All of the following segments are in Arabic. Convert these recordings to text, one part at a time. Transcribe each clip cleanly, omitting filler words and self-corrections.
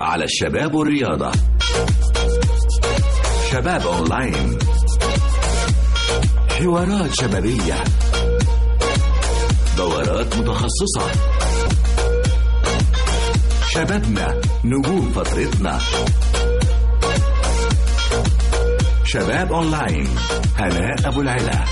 على الشباب والرياضة. شباب أونلاين، حوارات شبابية، دورات متخصصة. شبابنا نجوم فترتنا. شباب أونلاين، هناء أبو العلا.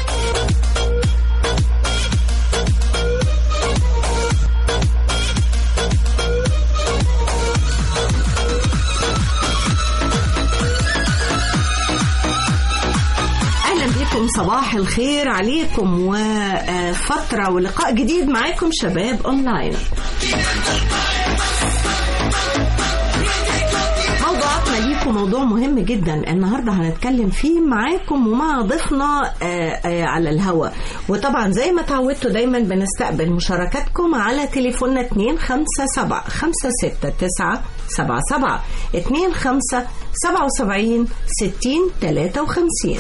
صباح الخير عليكم، وفترة ولقاء جديد معاكم شباب أونلاين. موضوعاتنا ليكم موضوع مهم جدا النهاردة هنتكلم فيه معاكم ومع ضيفنا على الهواء. وطبعا زي ما تعودتوا دايما بنستقبل مشاركاتكم على تليفوننا 257-569-77 25-77-60-53.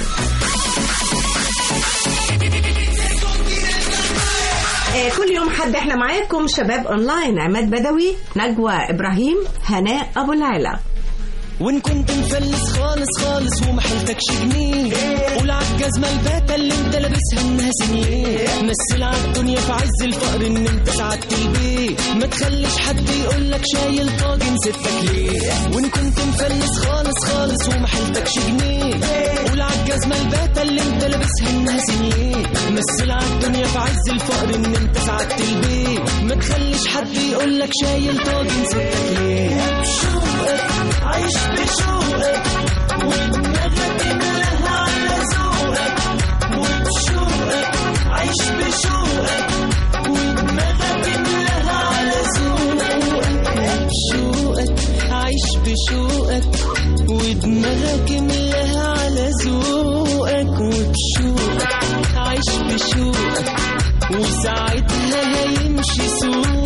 كل يوم حد احنا معاكم شباب اونلاين. عماد بدوي، نجوى ابراهيم، هناء ابو العلا. وان كنت مفلس خالص خالص وما حيلتكش جنيه، قول عالجزمة الباتة اللي انت لابسها انها سنيه. مثل عالدنيا في عز الفقر ان انت سعدت البيت، ما تخليش حد يقولك شايل طاجن ستك ليه. وان كنت مفلس خالص خالص وما حيلتكش جنيه، قول عالجزمة الباتة اللي انت لابسها انها سنيه. مثل عالدنيا في عز الفقر ان انت سعدت البيت، ما تخليش حد يقولك شايل طاجن ستك ليه. عايش بشوقك ودماغك ملها على ذوقك، وبشوقك عايش بشوقك ودماغك ملها على ذوقك. بشوقك عايش بشوقك ودماغك ملها على ذوقك، وبشوقك عايش بشوقك وساعتها هيمشي سوقك.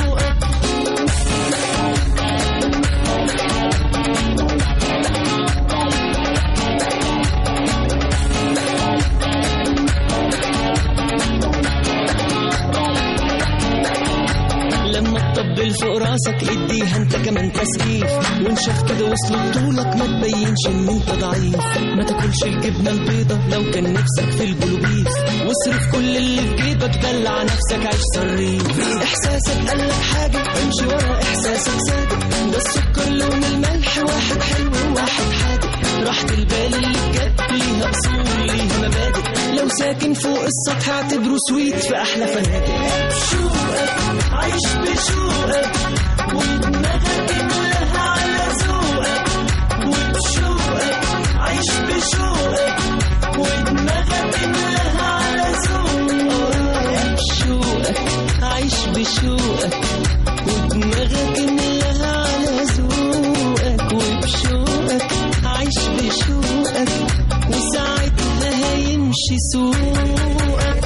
فوق راسك اديها انت كمان تسقيف، وانشف كده وصل بطولك ما تبينش ان انت ضعيف. ما تاكلش الجبنه البيضه لو كان نفسك في البلوبيف، واصرف كل اللي في جيبك دلع نفسك عيش صريف. احساسك قالك حاجه امشي ورا احساسك صادق، ده السكر لون الملح واحد حلو وواحد حادق. راحة البال اللي بجد ليها اصول ليها مبادئ، لو ساكن فوق السطح اعتبره سويت في احلى فنادق. بشوقك عايش بشوقك ودماغك ملها على ذوقك، وبشوقك عايش بشوقك ودماغك ملها على ذوقك. بشوقك عايش بشوقك ودماغك ملها على ذوقك، وبشوقك عايش بشوقك وساعتها هيمشي سوقك.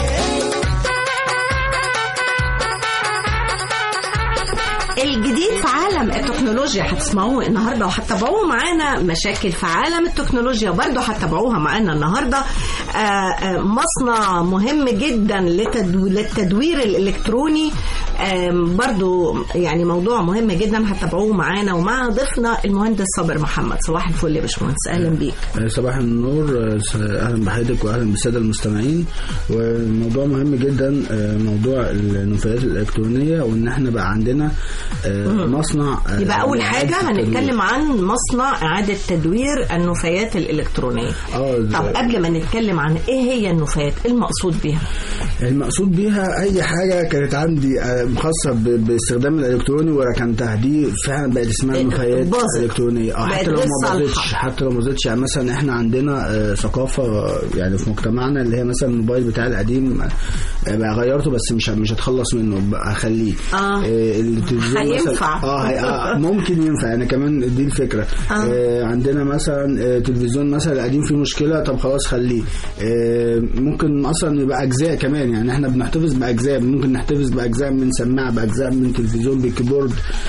الجديد في عالم التكنولوجيا هتسمعوه النهارده، وهتتابعوه معانا. مشاكل في عالم التكنولوجيا برضه هتتابعوها معانا النهارده. مصنع مهم جدا للتدوير الالكتروني، برضه يعني موضوع مهم جدا هتتابعوه معانا ومع ضيفنا المهندس صابر محمد. صباح الفل يا باشمهندس، اهلا بيك. صباح النور، اهلا بحضرتك واهلا بالساده المستمعين. وموضوع مهم جدا موضوع النفايات الالكترونيه، وان احنا بقى عندنا مصنع. يبقى اول حاجه هنتكلم عن مصنع اعاده تدوير النفايات الالكترونيه. طب قبل ما نتكلم عن ايه هي النفايات، المقصود بيها؟ المقصود بيها اي حاجه كانت عندي خاصه باستخدام الالكتروني وركنتها، دي فعلا بقت اسمها نفايات الكترونيه. حتى لو ما باظتش يعني مثلا احنا عندنا ثقافه يعني في مجتمعنا اللي هي مثلا الموبايل بتاعي القديم بقى غيرته بس مش هتخلص منه، بقى اخليه. التلفزيون هينفع ممكن ينفع يعني كمان، دي الفكره. عندنا مثلا تلفزيون مثلا القديم فيه مشكله، طب خلاص خليه. ممكن اصلا يبقى اجزاء كمان، يعني احنا بنحتفظ باجزاء، ممكن نحتفظ باجزاء من سماعه، باجزاء من تلفزيون، بالكيبورد،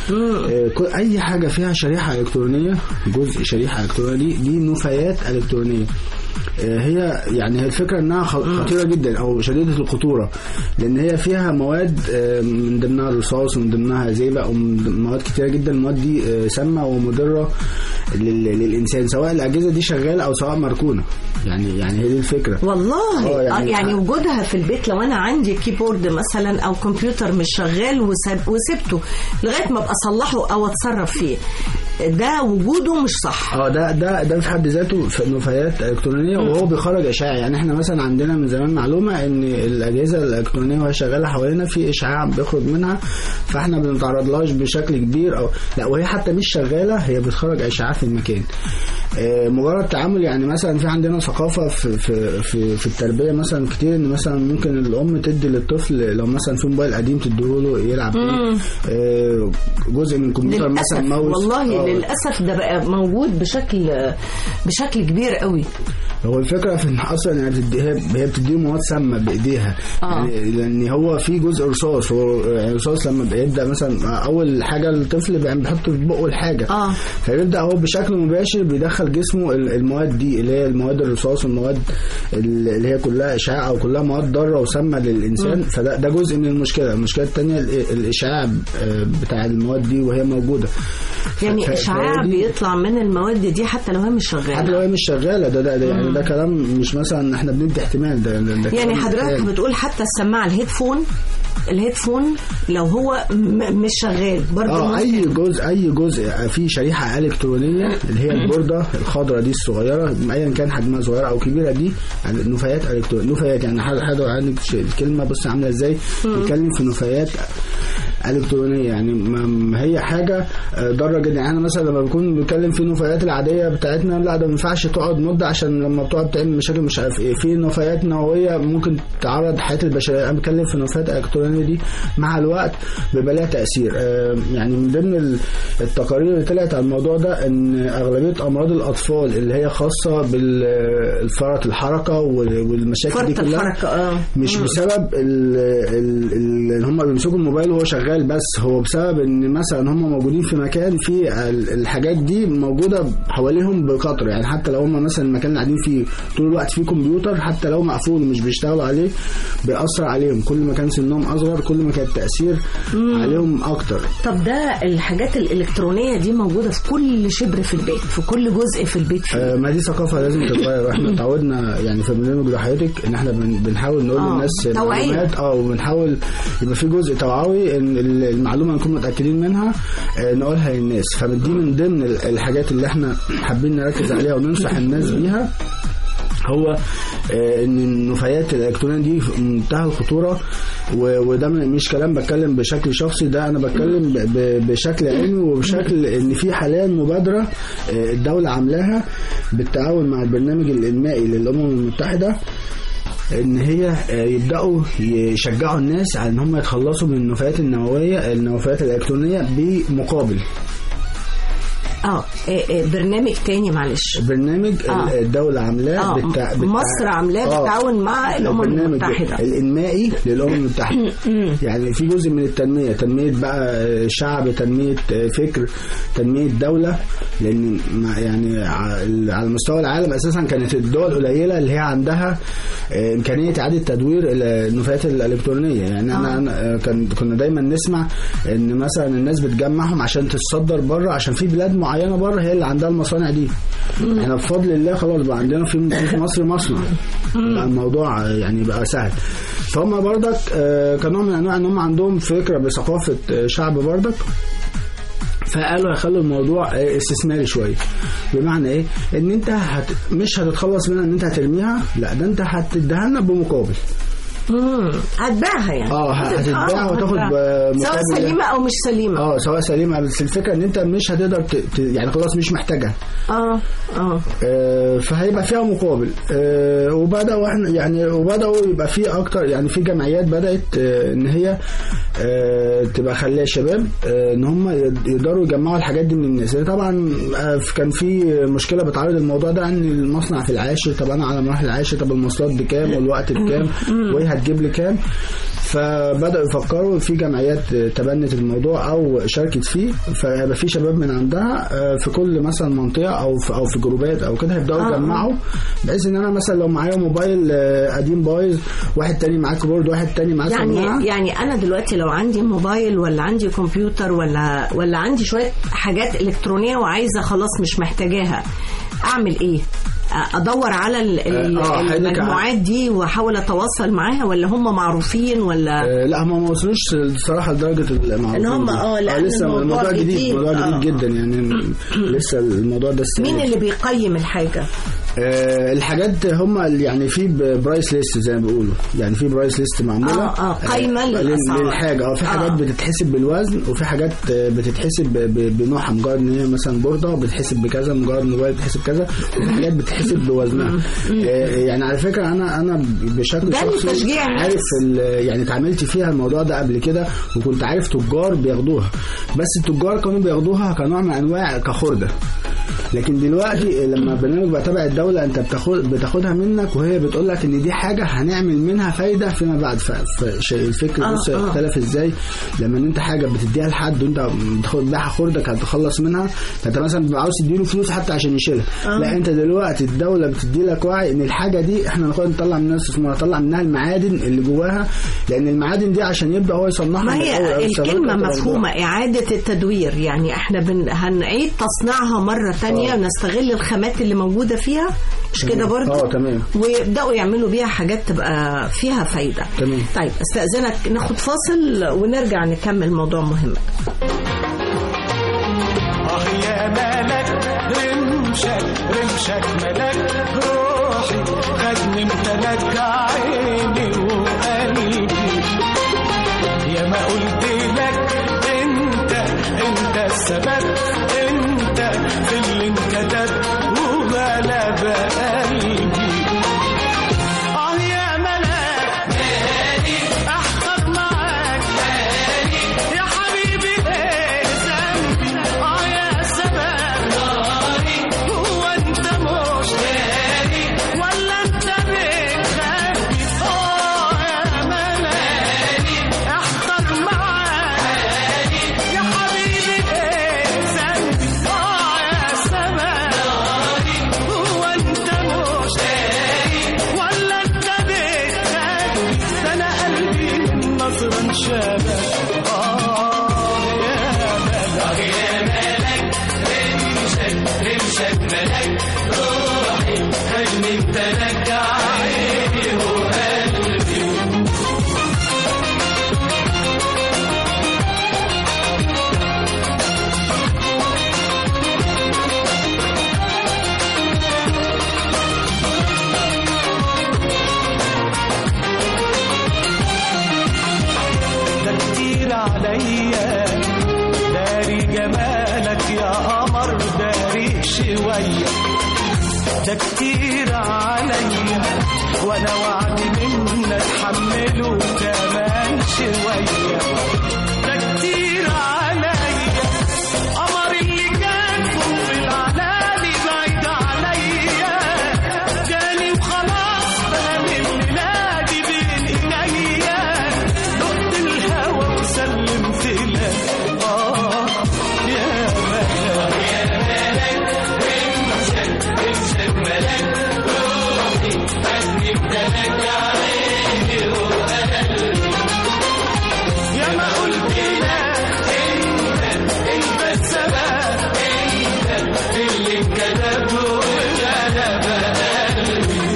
اي حاجه فيها شريحه الكترونيه، جزء شريحه الكترونيه دي نفايات الكترونيه. هي يعني هي الفكره انها خطيره جدا او شديده الخطوره، لان هي فيها مواد من ضمنها الرصاص ومن ضمنها زئبق ومن مواد كتيره جدا. المواد دي سامه ومضره للانسان، سواء الاجهزه دي شغاله او سواء مركونه. يعني هي دي الفكره والله. يعني وجودها في البيت، لو انا عندي كيبورد مثلا او كمبيوتر مش شغال وسبته لغايه ما ابقى اصلحه او اتصرف فيه، ده وجوده مش صح. ده في حد ذاته نفايات الكترونيه، وهو بيخرج اشعاع. يعني احنا مثلا عندنا من زمان معلومه ان الاجهزه الالكترونيه وهي شغاله حوالينا في اشعاع بيخرج منها، فاحنا بنتعرض لهاش بشكل كبير، او لا وهي حتى مش شغاله هي بتخرج اشعاع في المكان. مجرد تعامل. يعني مثلا في عندنا ثقافه في التربيه مثلا كتير، ان مثلا ممكن الام تدي للطفل لو مثلا في موبايل قديم تديله يلعب بيه، جزء من كمبيوتر مثلا ماوس. والله للاسف ده بقى موجود بشكل كبير قوي. هو الفكره في ان اصلا يعني هي بتديه مواد سامه بايديها، يعني لان هو في جزء رصاص. هو الرصاص لما بيبدا مثلا اول حاجه الطفل بيحط في بقه الحاجه، فيبدا هو بشكل مباشر بيدخل جسمه المواد دي اللي هي المواد الرصاص والمواد اللي هي كلها اشعاع او كلها مواد ضاره وسامه للانسان. فده جزء من المشكله. المشكله الثانيه الاشعاع بتاع المواد دي وهي موجوده، يعني اشعاع بيطلع من المواد دي حتى لو هي مش شغاله. حتى لو هي مش شغاله ده يعني ده كلام مش مثلا احنا بندي احتمال. ده يعني حضرتك بتقول حتى السماعه الهيدفون لو هو مش شغال برضه اي جزء في شريحه الكترونيه اللي هي البورده الخضراء دي الصغيره، ايا كان حجمها صغيره او كبيره، دي نفايات الكترونيه. نفايات يعني حاجه عندك الكلمه بص عامله ازاي، بنتكلم في نفايات الكترونيه. يعني ما هي حاجه ضاره جدا. يعني مثلا لما بنكون بنتكلم في النفايات العاديه بتاعتنا، لا ده ما ينفعش تقعد مده، عشان لما بتقعد تعمل مشاكل مش عارف ايه. في نفايات نوويه ممكن تعرض حياه البشريه. انا بتكلم في النفايات الالكترونيه دي مع الوقت بيبقى لها تاثير. يعني من ضمن التقارير اللي طلعت على الموضوع ده ان اغلبيه امراض الاطفال اللي هي خاصه بالفرط الحركه والمشاكل دي كلها مش بسبب ان هم بيمسكوا الموبايل وهو شغال، بس هو بسبب ان مثلا هم موجودين في مكان فيه الحاجات دي موجوده حواليهم بكثره. يعني حتى لو هم مثلا المكان اللي قاعدين فيه طول الوقت فيه كمبيوتر، حتى لو مقفول ومش بيشتغلوا عليه بيأثر عليهم. كل ما كان سنهم اصغر كل ما كان التأثير عليهم اكتر. طب ده الحاجات الالكترونيه دي موجوده في كل شبر في البيت، في كل جزء في البيت فيه. ما دي ثقافه لازم تتغير. احنا اتعودنا يعني في برنامج حضرتك ان احنا بنحاول نقول للناس معلومات وبنحاول يبقى في جزء توعوي ان المعلومه نكون متاكدين منها نقولها للناس. فدي من ضمن الحاجات اللي احنا حابين نركز عليها وننصح الناس بيها، هو ان النفايات الالكترونيه دي منتهى الخطوره. وده مش كلام بتكلم بشكل شخصي، ده انا بتكلم بشكل علمي وبشكل ان في حاليا مبادره الدوله عاملاها بالتعاون مع البرنامج الانمائي للامم المتحده، ان هي يبداوا يشجعوا الناس على ان هم يتخلصوا من النفايات النفايات الالكترونيه بمقابل. برنامج تاني معلش. برنامج الدولة عاملاه مصر عاملاه بالتعاون مع الأمم المتحدة، الإنمائي للأمم المتحدة. يعني في جزء من التنمية، تنمية بقى شعب، تنمية فكر، تنمية دولة. لأن يعني على مستوى العالم أساسا كانت الدول قليلة اللي هي عندها إمكانية إعادة تدوير النفايات الإلكترونية. يعني أنا كنا دايما نسمع إن مثلا الناس بتجمعهم عشان تتصدر بره، عشان في بلاد معينة بره هي اللي عندها المصانع دي. احنا بفضل الله خلاص بقى عندنا في مصر مصنع، الموضوع يعني بقى سهل. فهم بردك كانوا من انواع ان هم عندهم فكرة بثقافة شعب بردك، فقالوا يخلوا الموضوع استثماري شويه. بمعنى ايه؟ ان انت مش هتتخلص منها ان انت هترميها، لا ده انت هتديها لنا بمقابل. هتبيعها يعني هتتباع وتاخد سواء سليمه او مش سليمه. سواء سليمه، بس الفكره ان انت مش هتقدر يعني خلاص مش محتاجها. فهيبقى فيها مقابل. وبداوا احنا يعني وبداوا يبقى في اكتر، يعني في جمعيات بدات ان هي تبقى خليها الشباب ان هم يقدروا يجمعوا الحاجات دي من الناس. طبعا كان في مشكله بتعرض الموضوع ده ان المصنع في العاشر، طب انا على مراحل العاشر، طب المواصلات بكام والوقت بكام وايه هتجيب لي كام. فبدأوا يفكروا في جمعيات تبنت الموضوع او شاركت فيه، فيبقى في شباب من عندها في كل مثلا منطقه او في جروبات او كده هيبداوا يجمعوا، بحيث ان انا مثلا لو معايا موبايل قديم بايظ، واحد تاني معاه كيبورد، واحد تاني معاه سماعه. يعني انا دلوقتي لو عندي موبايل ولا عندي كمبيوتر ولا عندي شويه حاجات الكترونيه وعايزه خلاص مش محتاجاها، اعمل ايه؟ ادور على المجموعات دي واحاول اتواصل معاها، ولا هم معروفين ولا لا هم ما وصلوش الصراحه لدرجه المعروفين ان هم لسه الموضوع جديد جدا يعني لسه الموضوع ده مين اللي بيقيم الحاجه؟ الحاجات هم يعني في برايس ليست زي ما بيقولوا، يعني في برايس ليست معموله قايمه للحاجه. في حاجات بتتحسب بالوزن، وفي حاجات بتتحسب بنوعها، مجرد ان هي مثلا بورده بتتحسب بكذا، مجرد موبايل بتتحسب كذا، وفي حاجات بتتحسب بوزنها. يعني على فكره انا بشكل شخصي عارف يعني اتعاملت فيها الموضوع ده قبل كده، وكنت عارف تجار بياخدوها، بس التجار كانوا بياخدوها كنوع من انواع كخرده. لكن دلوقتي لما برنامج بقى تبع الدولة انت بتاخدها منك، وهي بتقول لك ان دي حاجة هنعمل منها فايدة فيما بعد. الفكر بص اختلف ازاي لما انت حاجة بتديها لحد وانت بتاخد بيها خردك هتخلص منها، فانت مثلا عاوز تديله فلوس حتى عشان يشيلها. لا انت دلوقتي الدولة بتدي لك وعي ان الحاجة دي احنا نطلع منها استثمار، نطلع منها المعادن اللي جواها، لان المعادن دي عشان يبدأ هو يصنعها. ما هي الكلمة مفهومة، إعادة التدوير، يعني احنا هنعيد تصنيعها مرة تانية، نستغل الخامات اللي موجودة فيها، مش كده برضه؟ تمام. ويبدأوا يعملوا بيها حاجات تبقى فيها فايدة. تمام. طيب استأذنك ناخد فاصل ونرجع نكمل موضوع مهم. يا ملك رمشك ملك روحي، خدني امتلك عيني وقلبي، يا ما قلت لك انت السبب، انت في اللي انكتب وغلب قلبي. يا ملاك احقق معاك يا حبيبي، ايه ذنبي؟ يا سبب هو انت مش ولا انت بتخبي؟ يا ملاك احقق معاك يا حبيبي، ايه ذنبي؟ يا سبب هو انت مش ولا انت بتخبي؟ ده انا قلبي من نظرة انشبك. يا ملك رمشك ملك روحي، خدني امتلك عيني وقلبي. ده كتير عليا داري جمالك يا قمر، داري شوية، ده كتير عليا وانا وعدي منك اتحمله كمان شوية، ده كتير عليا قمر اللي كان في العلالي بعيد عليا، جالي وخلاص بقى ميلادي بين ايديا، دقت الهوى وسلمت لك. يا ملك رمشك ملك روحي، خدني امتلك عيني وقلبي، يا ما قلت لك انت السبب، انت اللي انكتب وغلب قلبي.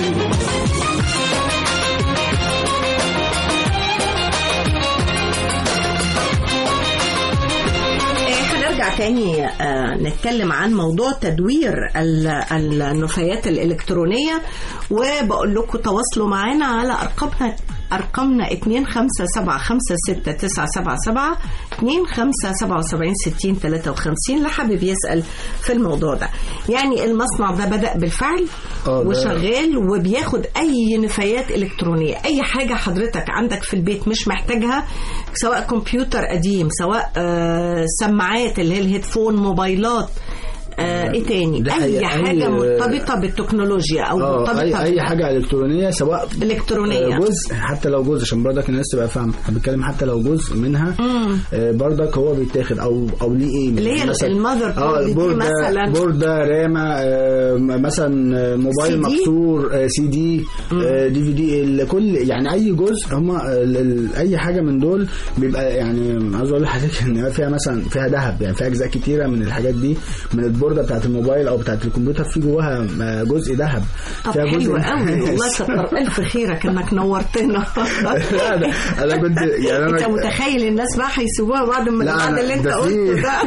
هنرجع تاني نتكلم عن موضوع تدوير النفايات الإلكترونية، وبقول لكم تواصلوا معنا على أرقامنا 25756697 25776053 اللي حابب يسأل في الموضوع ده. يعني المصنع ده بدأ بالفعل وشغال وبياخد أي نفايات إلكترونية، أي حاجة حضرتك عندك في البيت مش محتاجها، سواء كمبيوتر قديم، سواء سماعات اللي هي الهيدفون، موبايلات، ايه تاني؟ اي حاجه مرتبطه بالتكنولوجيا او مرتبطه اي حاجه الكترونيه، سواء الكترونيه جزء، حتى لو جزء، عشان برضك الناس تبقى فاهمه، احنا بنتكلم حتى لو جزء منها برضك هو بيتاخد او ليه ايه، اللي هي المذر بورد مثلا، بورده، رامه، مثلا موبايل مكسور، سي دي، دي في دي، كل يعني اي جزء، هم اي حاجه من دول بيبقى يعني عاوز اقول لحضرتك ان فيها مثلا فيها ذهب، يعني فيها اجزاء كتيره من الحاجات دي، من البورده بتاعت الموبايل او بتاعت الكمبيوتر في جواها جزء جزء. طب حلو قوي والله، كتر الف خيرك انك نورتنا. انا كنت يعني انت متخيل الناس بقى هيسيبوها بعد اللي انت قلته ده؟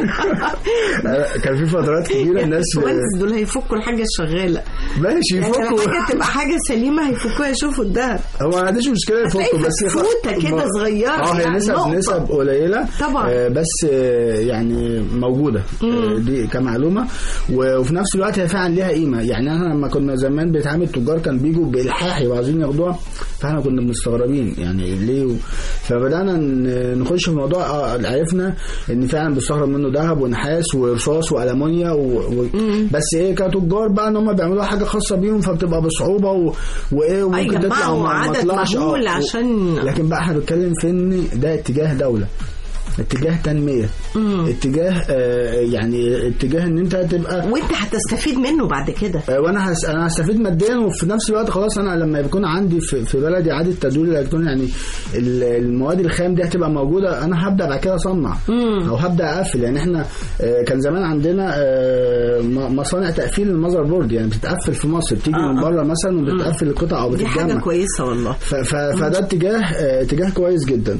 كان في فترات كبيره الناس دول هيفكوا الحاجه الشغاله، ماشي يفكوا، يعني حاجه تبقى حاجه سليمه هيفكوها يشوفوا الدهب. هو ما عنديش مشكله يفكوا، بس فوته كده صغيره، هي نسب قليله طبعا، بس يعني موجوده دي كمعلومه، وفي نفس الوقت هي فعلا ليها قيمه. يعني احنا لما كنا زمان بنتعامل التجار كان بيجوا بالحاح يبقوا عايزين ياخدوها، فاحنا كنا مستغربين يعني ليه، فبدانا نخش في الموضوع. عرفنا ان فعلا بيستخرج منه ذهب ونحاس ورصاص والومنيا بس ايه كتجار بقى ان هم بيعملوا حاجه خاصه بيهم، فبتبقى بصعوبه وايه وممكن تطلع وما تطلعش عشان. لكن بقى احنا بنتكلم في ان ده اتجاه دوله، اتجاه تنمية، اتجاه يعني اتجاه ان انت تبقى وانت هتستفيد منه بعد كده، وانا انا هستفيد ماديا، وفي نفس الوقت خلاص انا لما يكون عندي في بلدي اعاده تدوير الالكتروني، يعني المواد الخام دي هتبقى موجوده، انا هبدا بعد كده اصنع او هبدا اقفل. يعني احنا كان زمان عندنا مصانع تقفيل المذر بورد، يعني بتتقفل في مصر، بتيجي من بره مثلا وبتقفل القطع او بتتجمع. دي حاجه كويسه والله. فده اتجاه كويس جدا.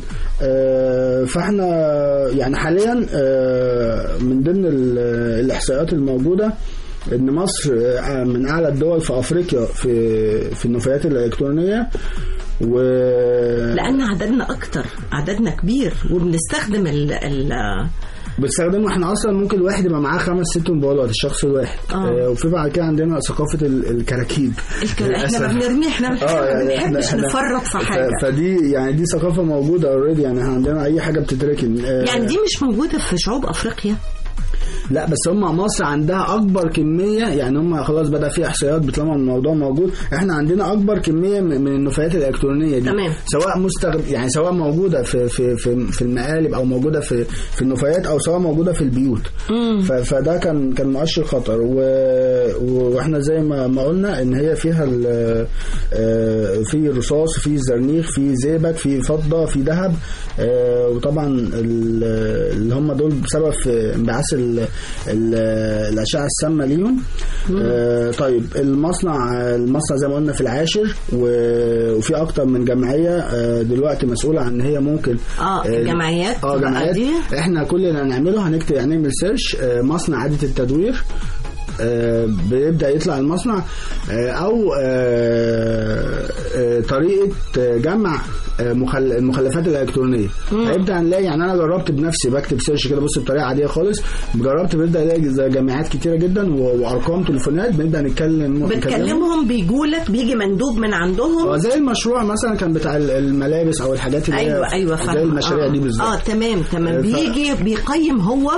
فاحنا يعني حاليا من ضمن الإحصائيات الموجودة ان مصر من اعلى الدول في افريقيا في النفايات الالكترونيه، لان عددنا كبير وبنستخدم بنستخدمه احنا اصلا. ممكن الواحد يبقى معاه 5-6 موبايلات، الشخص الواحد. وفي بعد كده عندنا ثقافه الكراكيب، احنا ما بنرميه، احنا ما بنحبش نفرط في حاجه، فدي يعني دي ثقافه موجوده اوريدي، يعني عندنا اي حاجه بتتركن. يعني دي مش موجوده في شعوب افريقيا؟ لا بس هم مصر عندها اكبر كميه، يعني هم خلاص بدا في احصائيات بتطلع الموضوع موجود. احنا عندنا اكبر كميه من النفايات الالكترونيه دي، تمام. سواء يعني سواء موجوده في المقالب او موجوده في النفايات او سواء موجوده في البيوت. فده كان مؤشر خطر. واحنا زي ما قلنا ان هي فيها في رصاص، في زرنيخ، في زئبق، في فضه، في ذهب، وطبعا اللي هم دول بسبب انبعاث الأشعة السامة ليهم. طيب المصنع زي ما قلنا في العاشر، وفي أكتر من جمعية دلوقتي مسؤولة عن إن هي ممكن جمعيات. احنا كل اللي هنعمله هنعمل سيرش مصنع إعادة التدوير، بيبدأ يطلع المصنع أو طريقة جمع المخلفات الالكترونيه. هيبدا نلاقي، يعني انا جربت بنفسي بكتب سيرش كده، بص بطريقه عاديه خالص، جربت ببدا الاقي زي جامعات كتيره جدا وارقام تليفونات، بنبدا بتكلمهم، بيجي مندوب من عندهم، زي المشروع مثلا كان بتاع الملابس او الحاجات اللي ايوه زي المشاريع دي بالظبط. تمام بيجي بيقيم هو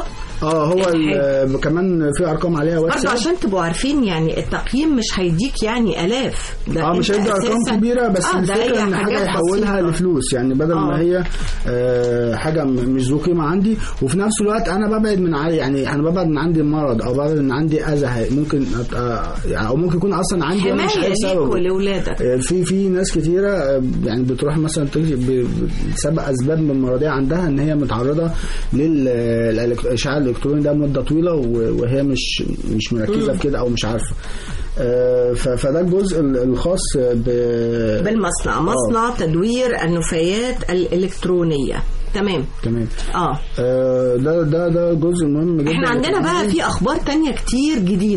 كمان في ارقام عليها برضه عشان تبقوا عارفين، يعني التقييم مش هيديك يعني الاف، مش هيدي ارقام كبيره، بس الفكره ان حاجه يحولها لفلوس، يعني بدل ما هي حاجه مش ذو قيمه عندي، وفي نفس الوقت انا ببعد من يعني انا ببعد من عندي مرض او ببعد من عندي اذى ممكن او ممكن يكون اصلا عندي مش عارف سبب لاولادك. في ناس كتيره يعني بتروح مثلا بسبب اسباب من المرضيه عندها ان هي متعرضه للاشعاع الالكتروني ده مده طويله، وهي مش مركزه في كده او مش عارفه. فده الجزء الخاص بالمصنع، مصنع تدوير النفايات الإلكترونية. تمام. ده جزء مهم جدا. احنا عندنا بقى في اخبار تانية كتير جديدة.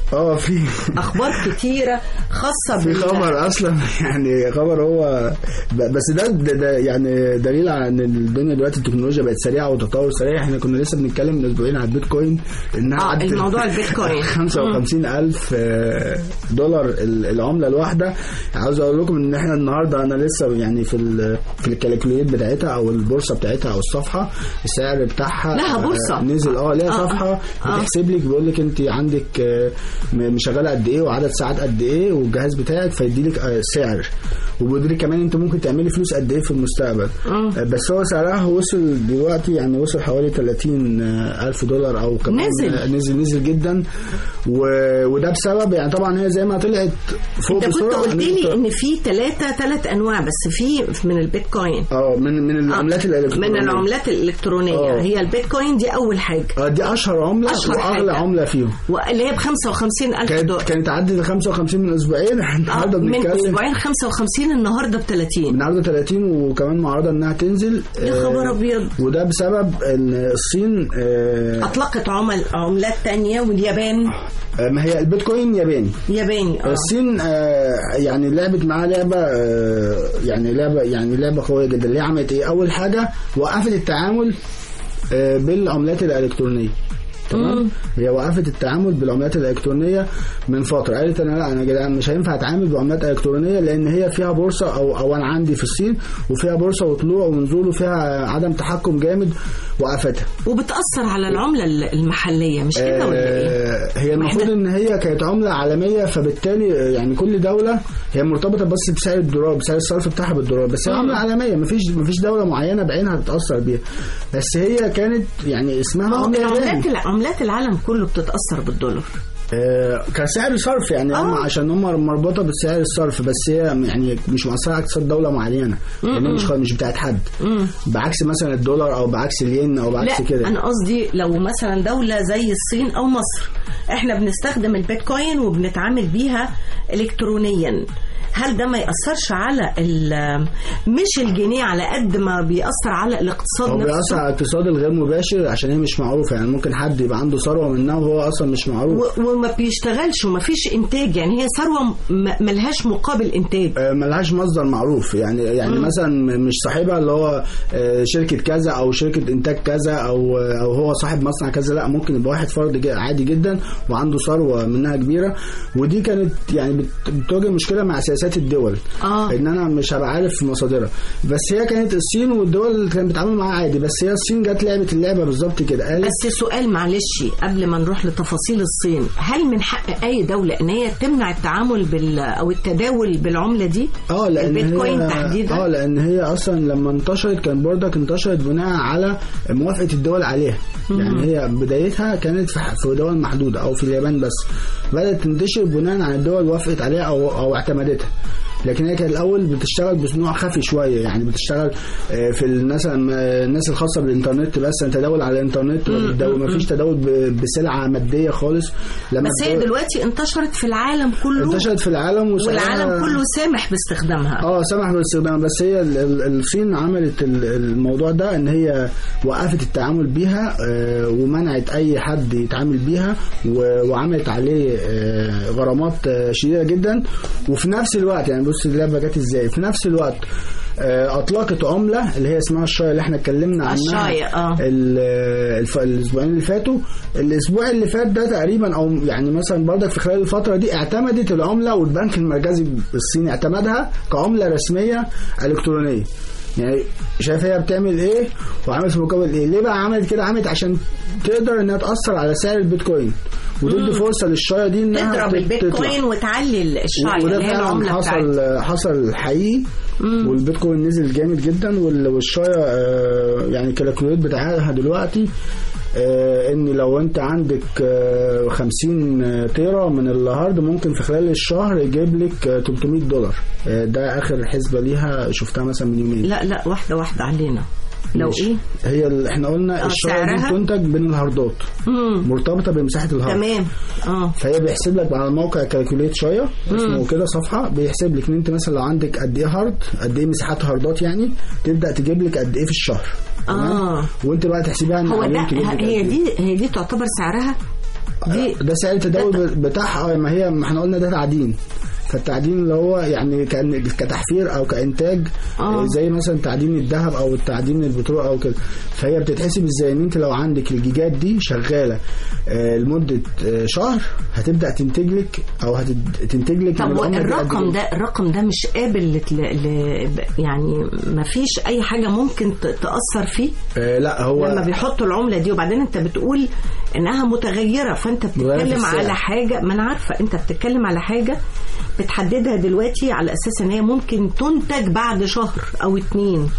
في اخبار كتيره خاصه في خبر اصلا يعني خبر هو بس ده يعني دليل على ان الدنيا دلوقتي التكنولوجيا بقت سريعه وتطور سريع. احنا كنا لسه بنتكلم من اسبوعين على البيتكوين انها الموضوع البيتكوين 55,000 دولار العمله الواحده. عاوز اقول لكم ان احنا النهارده انا لسه يعني في الكالكوليت بتاعتها او البورصه بتاعتها او الصفحه السعر بتاعها لها بورصه نزل ليها صفحه بتحسب لك بيقول لك انت عندك مشغله قد ايه وعدد ساعات قد ايه والجهاز بتاعك فيدي لك سعر وبيقول لك كمان انت ممكن تعملي فلوس قد ايه في المستقبل. بس هو سعرها وصل دلوقتي يعني وصل حوالي 30,000 دولار او كمان نزل جدا وده بسبب يعني طبعا هي زي ما طلعت فوق انت كنت قلت لي ان في ثلاث انواع بس في من البيتكوين من العملات الالكترونيه من العملات الالكترونيه هي البيتكوين دي اول حاجه دي اشهر عمله واغلى عمله فيهم واللي هي ب 55,000 دولار كانت عدت 55 من اسبوعين. احنا النهارده بنتكلم من اسبوعين 55 النهارده ب 30 النهارده 30 وكمان معرضه انها تنزل. يا خبر ابيض. وده بسبب ان الصين اطلقت عملات تانية واليابان ما هي البيتكوين ياباني الصين يعني لعبت معاه لعبه قويه جدا. اللي عملت ايه اول حاجه وقفت التعامل بالعملات الالكترونيه. تمام. هي وقفت التعامل بالعملات الالكترونيه من فتره. قالت انا جدعان مش هينفع اتعامل بعملات الكترونيه لان هي فيها بورصه او انا عندي في الصين وفيها بورصه وطلوع ونزول وفيها عدم تحكم جامد. وقفتها وبتاثر على العمله المحليه مش كده ولا ايه؟ هي المفروض ان هي كانت عمله عالميه فبالتالي يعني كل دوله هي مرتبطه بس بسعر الدولار بسعر الصرف بتاعها بالدولار بس هي عمله عالميه مفيش دوله معينه بعينها تتاثر بيها بس هي كانت يعني اسمها عملات العالم كله بتتأثر بالدولار كسعر صرف يعني عشان هم مربوطه بسعر الصرف بس هي يعني مش مؤثره على اقتصاد دوله معينه يعني مش بتاعت حد بعكس مثلا الدولار او بعكس الين او بعكس كده. لا انا قصدي لو مثلا دوله زي الصين او مصر احنا بنستخدم البيتكوين وبنتعامل بيها الكترونيا هل ده ما يأثرش على مش الجنيه على قد ما بيأثر على الاقتصاد نفسه؟ بيأثر على الاقتصاد الغير مباشر عشان هي مش معروفة يعني ممكن حد يبقى عنده ثروة منها وهو أصلا مش معروف وما بيشتغلش وما فيش إنتاج يعني هي ثروة ملهاش مقابل إنتاج ملهاش مصدر معروف يعني مثلا مش صاحبها اللي هو شركة كذا أو شركة إنتاج كذا أو هو صاحب مصنع كذا لا ممكن يبقى واحد فرد عادي جدا وعنده ثروة منها كبيرة ودي كانت يعني بتواجه مشكلة مع سياسات الدول ان انا مش هبقى عارف مصادرها بس هي كانت الصين والدول اللي كانت بتتعامل معاها عادي بس هي الصين جت لعبت اللعبه بالظبط كده. بس سؤال معلش قبل ما نروح لتفاصيل الصين هل من حق اي دوله ان هي تمنع التعامل او التداول بالعمله دي لان البيتكوين تحديدا لان هي اصلا لما انتشرت كان برضك انتشرت بناء على موافقه الدول عليها يعني هي بدايتها كانت في دول محدوده او في اليابان بس بدات تنتشر بناء على الدول وافقت عليها او اعتمدتها لكن هي كانت الاول بتشتغل بنوع خفي شويه يعني بتشتغل في مثلا الناس الخاصه بالانترنت بس انت تداول على الانترنت ما فيش تداول بسلعه ماديه خالص بس هي دلوقتي انتشرت في العالم كله والعالم كله سامح باستخدامها سامح باستخدامها بس هي الصين عملت الموضوع ده ان هي وقفت التعامل بيها ومنعت اي حد يتعامل بيها وعملت عليه غرامات شديده جدا وفي نفس الوقت يعني بص اللعبه جت ازاي في نفس الوقت اطلقت عمله اللي هي اسمها الشاي اللي احنا اتكلمنا عنها الاسبوعين اللي فاتوا. الاسبوع اللي فات ده تقريبا او يعني مثلا برضك في خلال الفتره دي اعتمدت العمله والبنك المركزي الصيني اعتمدها كعمله رسميه الكترونيه. يعني شايف هي بتعمل ايه وعملت في مقابل ايه. ليه بقى عملت كده؟ عملت عشان تقدر انها تاثر على سعر البيتكوين وتدي فرصه للشايه دي انها تضرب البيتكوين وتعلي الشايه اللي هي العمله حصل حقيقي والبيتكوين نزل جامد جدا والشايه يعني الكالكوليت بتاعها دلوقتي ان لو انت عندك 50 تيرا من الهارد ممكن في خلال الشهر يجيب لك $300. ده اخر حسبه ليها شفتها مثلا من يومين. لا واحده علينا لو ايه هي احنا قلنا الشايه دي بتنتج بين الهاردات مرتبطه بمساحه الهارد تمام فهي بيحسب لك على الموقع كالكوليت شايه اسمه كده صفحه بيحسب لك ان انت مثلا لو عندك قد ايه هارد قد ايه مساحات هاردات يعني تبدا تجيب لك قد ايه في الشهر وانت بقى تحسبيها هو ده هي دي تعتبر سعرها ده سعر التداول بتاعها. ما احنا قلنا ده تعدين، فالتعدين اللي هو يعني كان كتحفير او كانتاج زي مثلا تعدين الذهب او تعدين البترول او كده. فهي بتتحسب ازاي؟ ان انت لو عندك الجيجات دي شغاله لمده شهر هتبدا تنتج لك او هتنتج لك. طب الرقم ده مش قابل يعني ما فيش اي حاجه ممكن تاثر فيه؟ لا، هو لما بيحطوا العمله دي وبعدين انت بتقول انها متغيره، فانت بتتكلم على حاجه، ما انا عارفه انت بتتكلم على حاجه بتحددها دلوقتي على اساس ان هي ممكن تنتج بعد شهر او 2.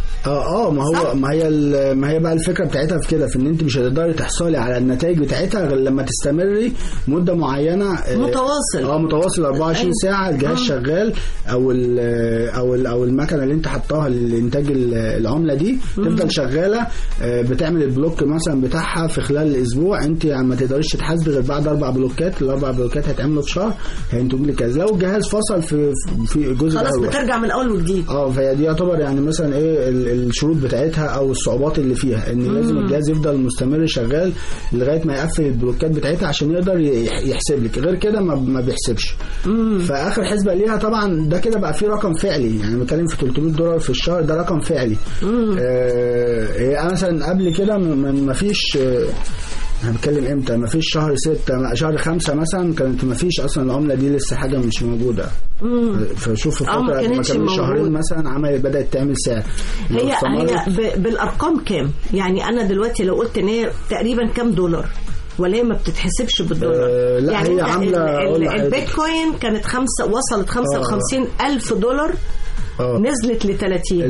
ما هي بقى الفكره بتاعتها في كده، في ان انت مش هتقدري تحصلي على النتائج بتاعتها غير لما تستمري مده معينه متواصل 24 ساعه الجهاز شغال، او المكنه اللي انت حطاها لانتاج العمله دي تفضل شغاله، بتعمل البلوك مثلا بتاعها في خلال الاسبوع. انت ما تقدريش تحاسبي غير بعد 4 بلوكات. الاربع بلوكات هيتعملوا في شهر هينتج لك كذا. لو الجهاز فصل في جزء خلاص بترجع من اول وجديد. فهي دي يعتبر يعني مثلا ايه الشروط بتاعتها او الصعوبات اللي فيها، ان لازم الجهاز يفضل مستمر شغال لغايه ما يقفل البلوكات بتاعتها عشان يقدر يحسب لك، غير كده ما بيحسبش. فاخر حسبه ليها طبعا ده كده بقى فيه رقم فعلي، يعني بنتكلم في $300 في الشهر، ده رقم فعلي. مثلا قبل كده ما فيش، هنتكلم امتى؟ ما فيش شهر 6 شهر 5 مثلا كانت ما فيش اصلا العمله دي لسه حاجه مش موجوده. فشوف الفتره ما كانش شهرين مثلا بدات تعمل سعر. هي بالارقام كام؟ يعني انا دلوقتي لو قلت ان هي تقريبا كام $، ولا هي ما بتتحسبش بالدولار؟ لا يعني هي عامله البيتكوين كانت وصلت $55,000 نزلت ل 30.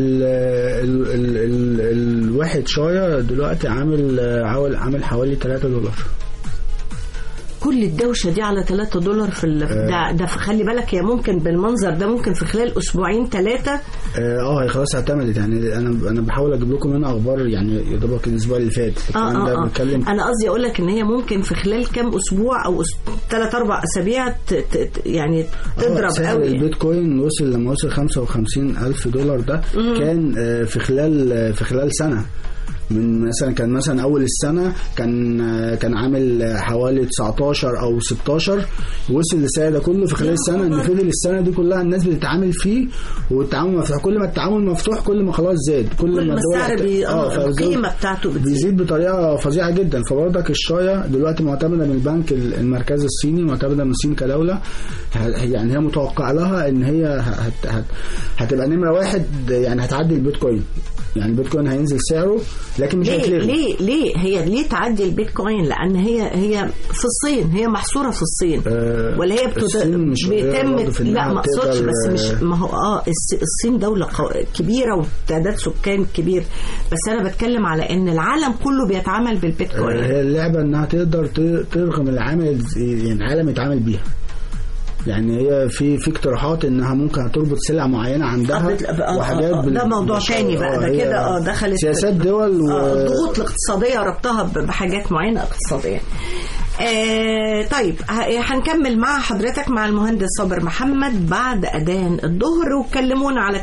الواحد شوية دلوقتي عامل حوالي $3. كل الدوشة دي على $3 في ده خلي بالك، هي ممكن بالمنظر ده ممكن في خلال 2-3 هي خلاص اعتمدت. يعني انا بحاول اجيب لكم هنا اخبار يعني يضربك الاسبوع اللي فات. انا قصدي اقول لك ان هي ممكن في خلال كام اسبوع او 3-4 اسابيع يعني تضرب قوي. البيتكوين لما وصل $55,000 ده كان في خلال سنة. من كان مثلا اول السنه كان عامل حوالي 19 او 16، وصل للسعر ده كله في خلال السنه. ان فضل السنه دي كلها الناس بتتعامل فيه، والتعامل مفتوح. كل ما التعامل مفتوح كل ما خلاص زاد، كل ما السعر القيمه بتاعته بيزيد بطريقه فظيعه جدا. فبرضك الشايه دلوقتي معتمده من البنك المركزي الصيني، معتمده من الصين كدوله. يعني هي متوقع لها ان هي هتبقى نمره 1، يعني هتعدي البيتكوين. يعني البيتكوين هينزل سعره لكن مش هيتلغي. ليه تعدي البيتكوين؟ لان هي في الصين، هي محصوره في الصين. ولا هي بيتم؟ لا ما اقصدش، بس مش ما هو الصين دوله كبيره وتعداد سكان كبير، بس انا بتكلم على ان العالم كله بيتعامل بالبيتكوين. هي اللعبه انها تقدر ترغم العالم يتعامل بيها. يعني هي في اقتراحات انها ممكن تربط سلع معينه عندها وحاجات ده موضوع تاني بقى. ده كده دخلت سياسات دول والضغوط الاقتصاديه ربطها بحاجات معينه اقتصاديه. طيب هنكمل مع حضرتك مع المهندس صابر محمد بعد أذان الظهر، وكلمونا على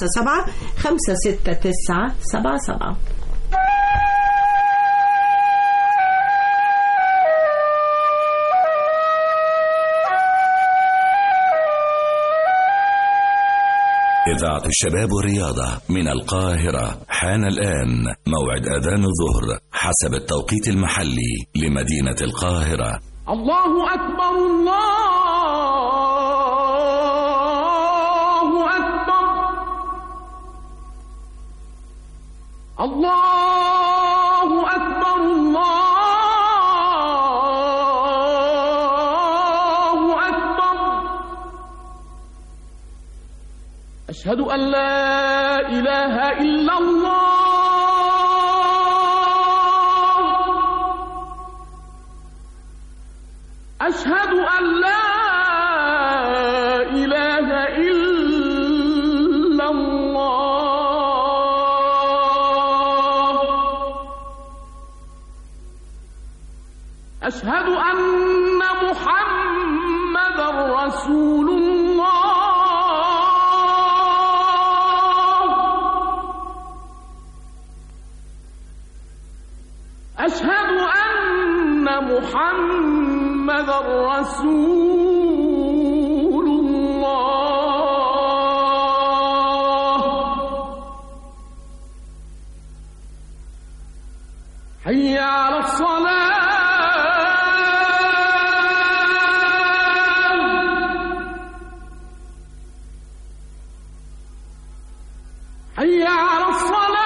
257-569-77. إذاعة الشباب والرياضة من القاهرة. حان الآن موعد أذان الظهر حسب التوقيت المحلي لمدينة القاهرة. الله أكبر، الله أكبر، الله أكبر، الله أكبر. أشهد أن لا إله إلا الله، أشهد أن لا إله إلا الله، أشهد أن محمدًا رسول الله، أشهد أن محمدًا رسول الله حي على الصلاة حي على الصلاة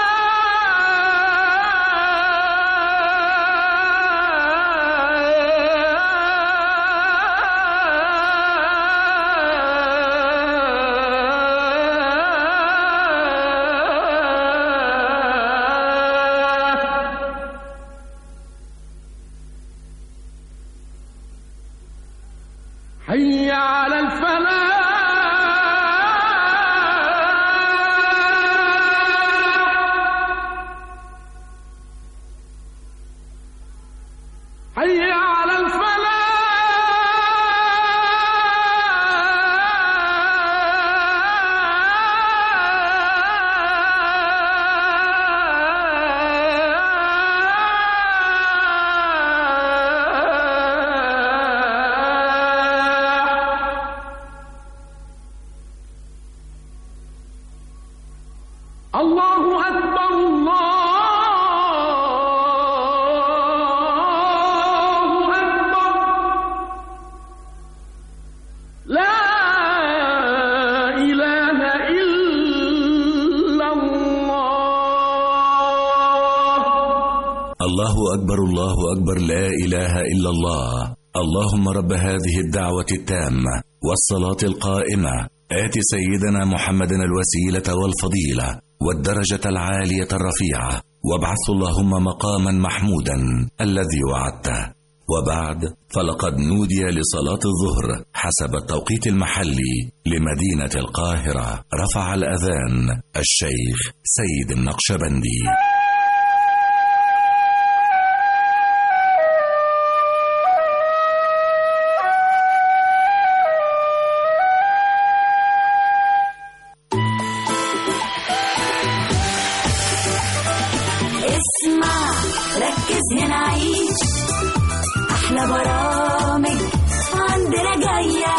حي على الفلاح حي على الفلاح الله أكبر الله أكبر لا إله إلا الله الله أكبر الله أكبر لا إله إلا الله. اللهم رب هذه الدعوة التامة والصلاة القائمة آت سيدنا محمدا الوسيلة والفضيلة والدرجة العالية الرفيعة وابعث اللهم مقاما محمودا الذي وعدته. وبعد، فلقد نودي لصلاة الظهر حسب التوقيت المحلي لمدينة القاهرة. رفع الأذان الشيخ سيد النقشبندي. اسمع ركز هنا عيش أحلى برامج عندنا جاية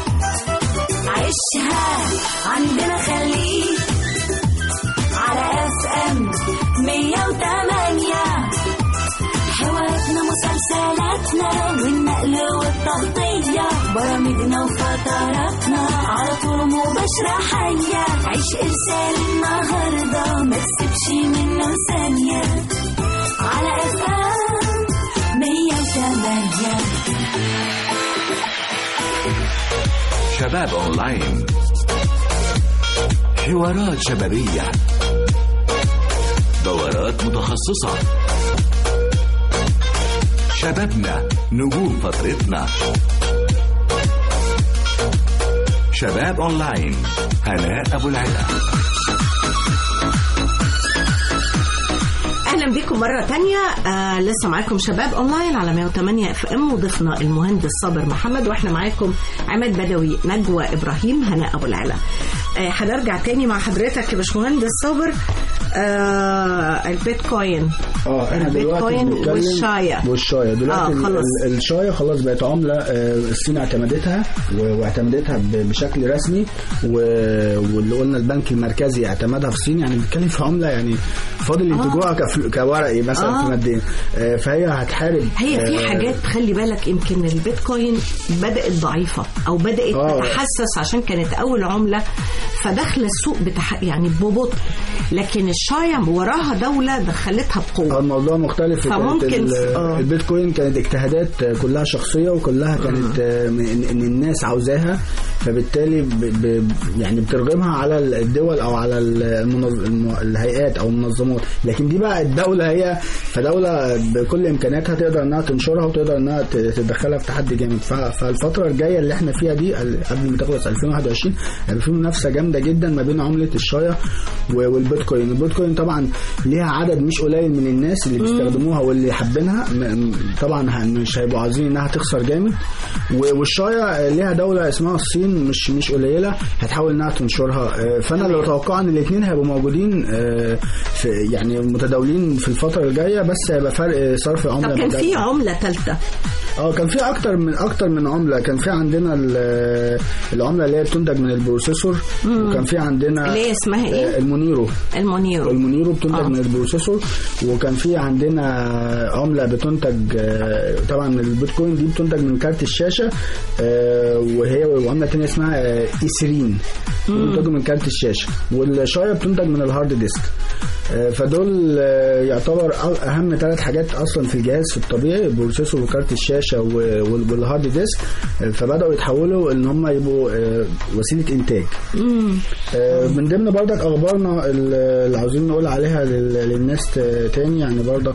عيشها عندنا خليك على FM 108 حواراتنا مسلسلاتنا والنقل والتغطية برامجنا وفقراتنا على طول مباشرة حية عيش إرسال النهاردة ما تسيبش منه ثانية على FM 108. شباب أونلاين، حوارات شبابية، دورات متخصصة، شبابنا نجوم فترتنا. شباب أونلاين، هناء أبو العلا. أهلا بكم مرة تانية. لسه معاكم شباب أونلاين على 108 FM وضيفنا المهندس صابر محمد، وإحنا معاكم عماد بدوي، نجوى إبراهيم، هناء أبو العلا. هنرجع تاني مع حضرتك يا باشمهندس صابر. البيتكوين البيتكوين والشاية دلوقتي الشاية خلاص بقت عملة الصين اعتمدتها واعتمدتها بشكل رسمي، واللي قلنا البنك المركزي اعتمدها في الصين. يعني بنتكلم في عملة يعني فاضل ينتجوها كورقي مثلا في مادين. فهي هتحارب. هي في حاجات خلي بالك، يمكن البيتكوين بدأت ضعيفة او بدأت تتحسس عشان كانت اول عملة فدخل السوق يعني ببطء، لكن الشاية وراها دولة دخلتها بقوة. الموضوع مختلف. فممكن البيتكوين كانت اجتهادات كلها شخصية وكلها كانت ان الناس عاوزاها، فبالتالي يعني بترغمها على الدول او على الهيئات او المنظمات. لكن دي بقى الدولة هي فدولة بكل امكانياتها تقدر انها تنشرها وتقدر انها تدخلها في تحدي جامد. فالفترة الجاية اللي احنا فيها دي قبل ما تخلص 2021 هيبقى في منافسة جامدة جدا ما بين عملة الشاية والبيتكوين. البيتكوين طبعا ليها عدد مش قليل من الناس اللي بيستخدموها واللي حابينها، طبعا مش هيبقوا عايزين انها تخسر جامد. والشاية ليها دولة اسمها الصين ماركتنج مش قليله هتحاول انها تنشرها. فانا لو اتوقع ان الاثنين هيبقوا موجودين في يعني متداولين في الفتره الجايه، بس هيبقى فرق صرف عمله. طب كان في عمله ثالثه؟ كان في اكتر من عمله. كان في عندنا العمله اللي هي بتنتج من البروسيسور، وكان في عندنا اللي هي اسمها ايه؟ المونيرو بتنتج من البروسيسور، وكان في عندنا عمله بتنتج طبعا من البيتكوين، دي بتنتج من كارت الشاشه، وهي عمله ثانيه اسمها ايثرين بتنتج من كارت الشاشه، والشايه بتنتج من الهارد ديسك. فدول يعتبر اهم 3 حاجات اصلا في الجهاز في الطبيعي، البروسيسور وكارت الشاشه والهارد ديسك. فبداوا يتحولوا ان هم يبقوا وسيله انتاج. من ضمن برضك اخبارنا اللي عاوزين نقول عليها للناس تاني، يعني برضك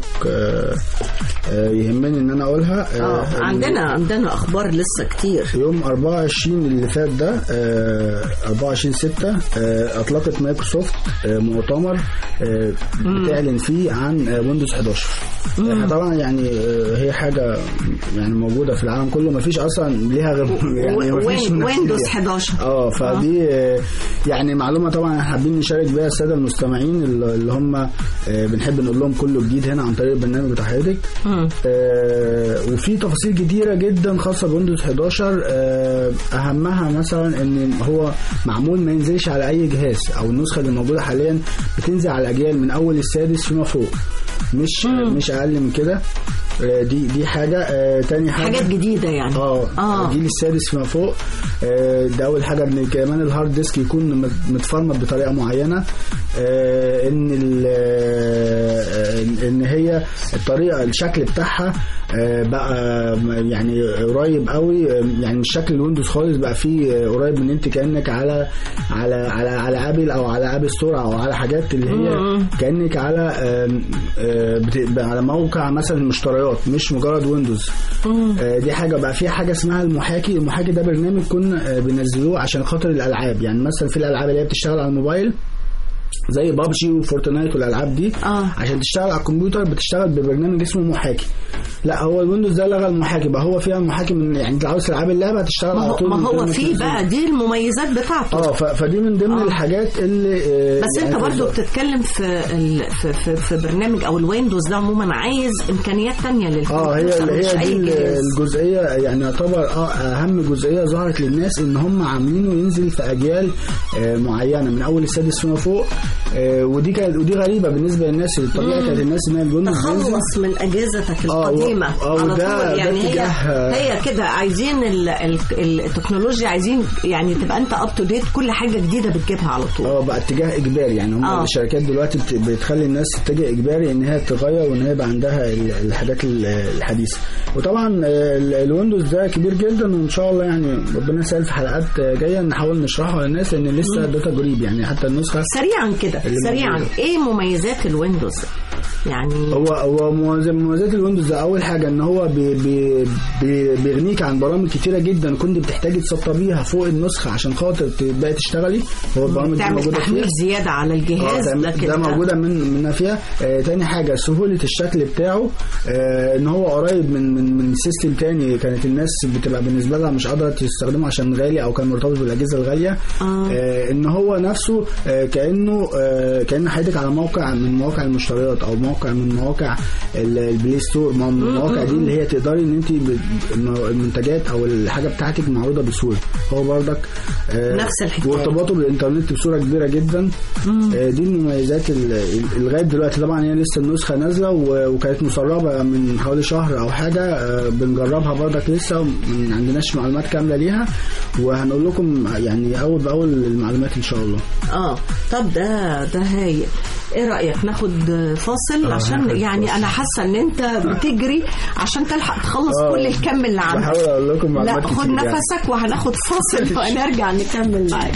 يهمني ان انا اقولها. عندنا اخبار لسه كتير. يوم 24 اللي فات ده 24/6 اطلقت مايكروسوفت مؤتمر بتعلن فيه عن ويندوز 11. طبعا يعني هي حاجه يعني موجوده في العالم كله، ما فيش اصلا ليها غير يعني ويندوز 11. فدي يعني معلومه طبعا حابين نشارك بيها الساده المستمعين اللي هم بنحب نقول لهم كله جديد هنا عن طريق البرنامج بتاع حضرتك. وفي تفاصيل كتيره جدا خاصه بويندوز 11. اهمها مثلا ان هو معمول ما ينزلش على اي جهاز، او النسخه اللي موجوده حاليا بتنزل على الاجيال من اول السادس فيما فوق، مش اقل من كده. دي حاجه. تاني حاجات جديده يعني. الجيل السادس فيما فوق. ده اول حاجه. ان كمان الهارد ديسك يكون متفرمت بطريقه معينه. ان هي الطريقه الشكل بتاعها بقى يعني قريب قوي، يعني مش شكل الويندوز خالص، بقى فيه قريب من انت كانك على ابل او على اب ستور او على حاجات اللي هي كانك على موقع مثلا المشتريات، مش مجرد ويندوز. دي حاجه. بقى فيها حاجه اسمها المحاكي ده برنامج كنا بننزلوه عشان خاطر الالعاب. يعني مثلا في الالعاب اللي هي بتشتغل على الموبايل زي بابجي وفورتنايت والالعاب دي، عشان تشتغل على الكمبيوتر بتشتغل ببرنامج اسمه محاكي. لا، هو الويندوز ده لغى المحاكي، بقى هو فيها محاكي من يعني انت عاوز تلعب اللعبه هتشتغل على طول. ما هو فيه بقى دي المميزات بتاعته. فدي من ضمن الحاجات اللي بس يعني انت برضو بتتكلم في برنامج او الويندوز ده عموما عايز امكانيات تانية للكمبيوتر. هي دي الجزئيه يعني يعتبر اهم جزئيه ظهرت للناس، ان هم عاملينه ينزل في اجيال معينه من اول السادس فيما فوق. ودي غريبه بالنسبه للناس. الطبيعي كانت الناس ان الويندوز تخلص من اجهزتك القديمه على طول. يعني هي كده عايزين التكنولوجيا، عايزين يعني تبقى انت اب تو ديت، كل حاجه جديده بتجيبها على طول. بقى اتجاه اجباري. يعني هم الشركات دلوقتي بتخلي الناس تتجه اجباري ان هي تغير وان هي يبقى عندها الحاجات الحديثه. وطبعا الويندوز ده كبير جدا، وان شاء الله يعني ربنا يسهل في حلقات جايه نحاول نشرحها للناس، لان لسه ده تجريب. يعني حتى النسخه سريعا كده ايه مميزات الويندوز؟ يعني هو مميزات الويندوز ده اول حاجه ان هو بيغنيك عن برامج كتيره جدا كنت بتحتاجي تسطبيها فوق النسخه عشان خاطر تبداي تشتغلي. هو البرامج دي موجوده فيها زياده على الجهاز، لكن ده موجوده منها فيها. تاني حاجه سهوله الشكل بتاعه، ان هو قريب من سيستم تاني كانت الناس بتبقى بالنسبه لها مش قادره تستخدمه عشان غالي او كان مرتبط بالاجهزه الغاليه. ان هو نفسه كأن حضرتك على موقع من مواقع المشتريات او موقع من مواقع البلاي ستور. من المواقع دي اللي هي تقدري ان انت المنتجات او الحاجه بتاعتك معروضه بسهوله. هو برضك نفس الحكايه، وارتباطه بالانترنت بصوره كبيره جدا. دي المميزات لغايه دلوقتي. طبعا هي لسه النسخه نازله وكانت مسربه من حوالي شهر او حاجه، بنجربها برضك لسه، ما عندناش معلومات كامله ليها، وهنقول لكم يعني اول باول المعلومات ان شاء الله. طب ده هاي. ايه رايك ناخد فاصل؟ عشان يعني انا حاسه ان انت بتجري عشان تلحق تخلص كل الكم اللي عندك. بحاول اقول لكم معلومات كتير. لا، خد نفسك وهناخد فاصل ونرجع نكمل معاك.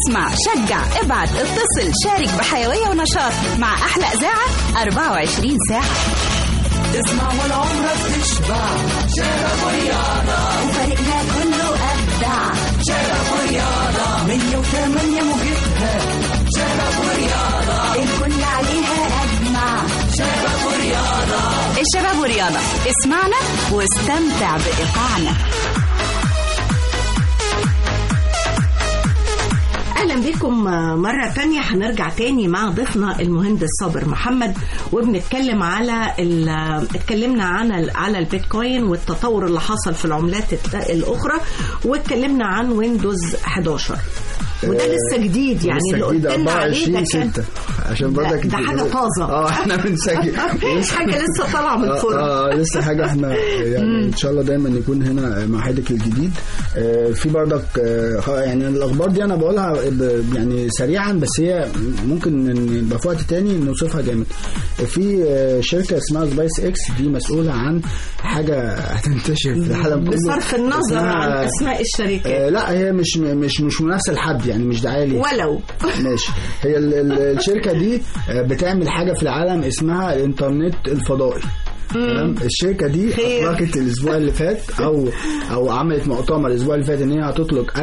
اسمع، شجع، ابعت، اتصل، شارك بحيوية ونشاط مع أحلى إذاعة 24 ساعة. اسمع ولا عمرك تشبع. شباب ورياضة وفريقنا كله أبدع. شباب ورياضة 108 موجتها. شباب ورياضة الكل عليها أجمع. شباب ورياضة. الشباب ورياضة، اسمعنا واستمتع بإيقاعنا. أهلا بكم مرة تانية. هنرجع تاني مع ضيفنا المهندس صابر محمد، وبنتكلم اتكلمنا على البيتكوين والتطور اللي حصل في العملات الأخرى، واتكلمنا عن ويندوز 11 وده لسه جديد، يعني اللي قلتلنا عليه ده كان عشان برضك ده حاجة طازة. احنا بنسجل حاجة لسه طالعة من الفرن. لسه حاجة احنا يعني ان شاء الله دايما نكون هنا مع حضرتك الجديد. في برضك يعني الاخبار دي انا بقولها يعني سريعا، بس هي ممكن نبقى في وقت تاني نوصفها جامد. في شركة اسمها سبايس اكس، دي مسؤولة عن حاجة هتنتشر في العالم كله بصرف النظر عن اسماء الشركات. لا هي مش منافسة لحد، يعني مش دعاية ليه ولو ماشي. هي الشركة دي بتعمل حاجة في العالم اسمها الانترنت الفضائي. الشركة دي أطلقت الأسبوع اللي فات أو عملت مؤتمر الأسبوع اللي فات إن هي هتطلق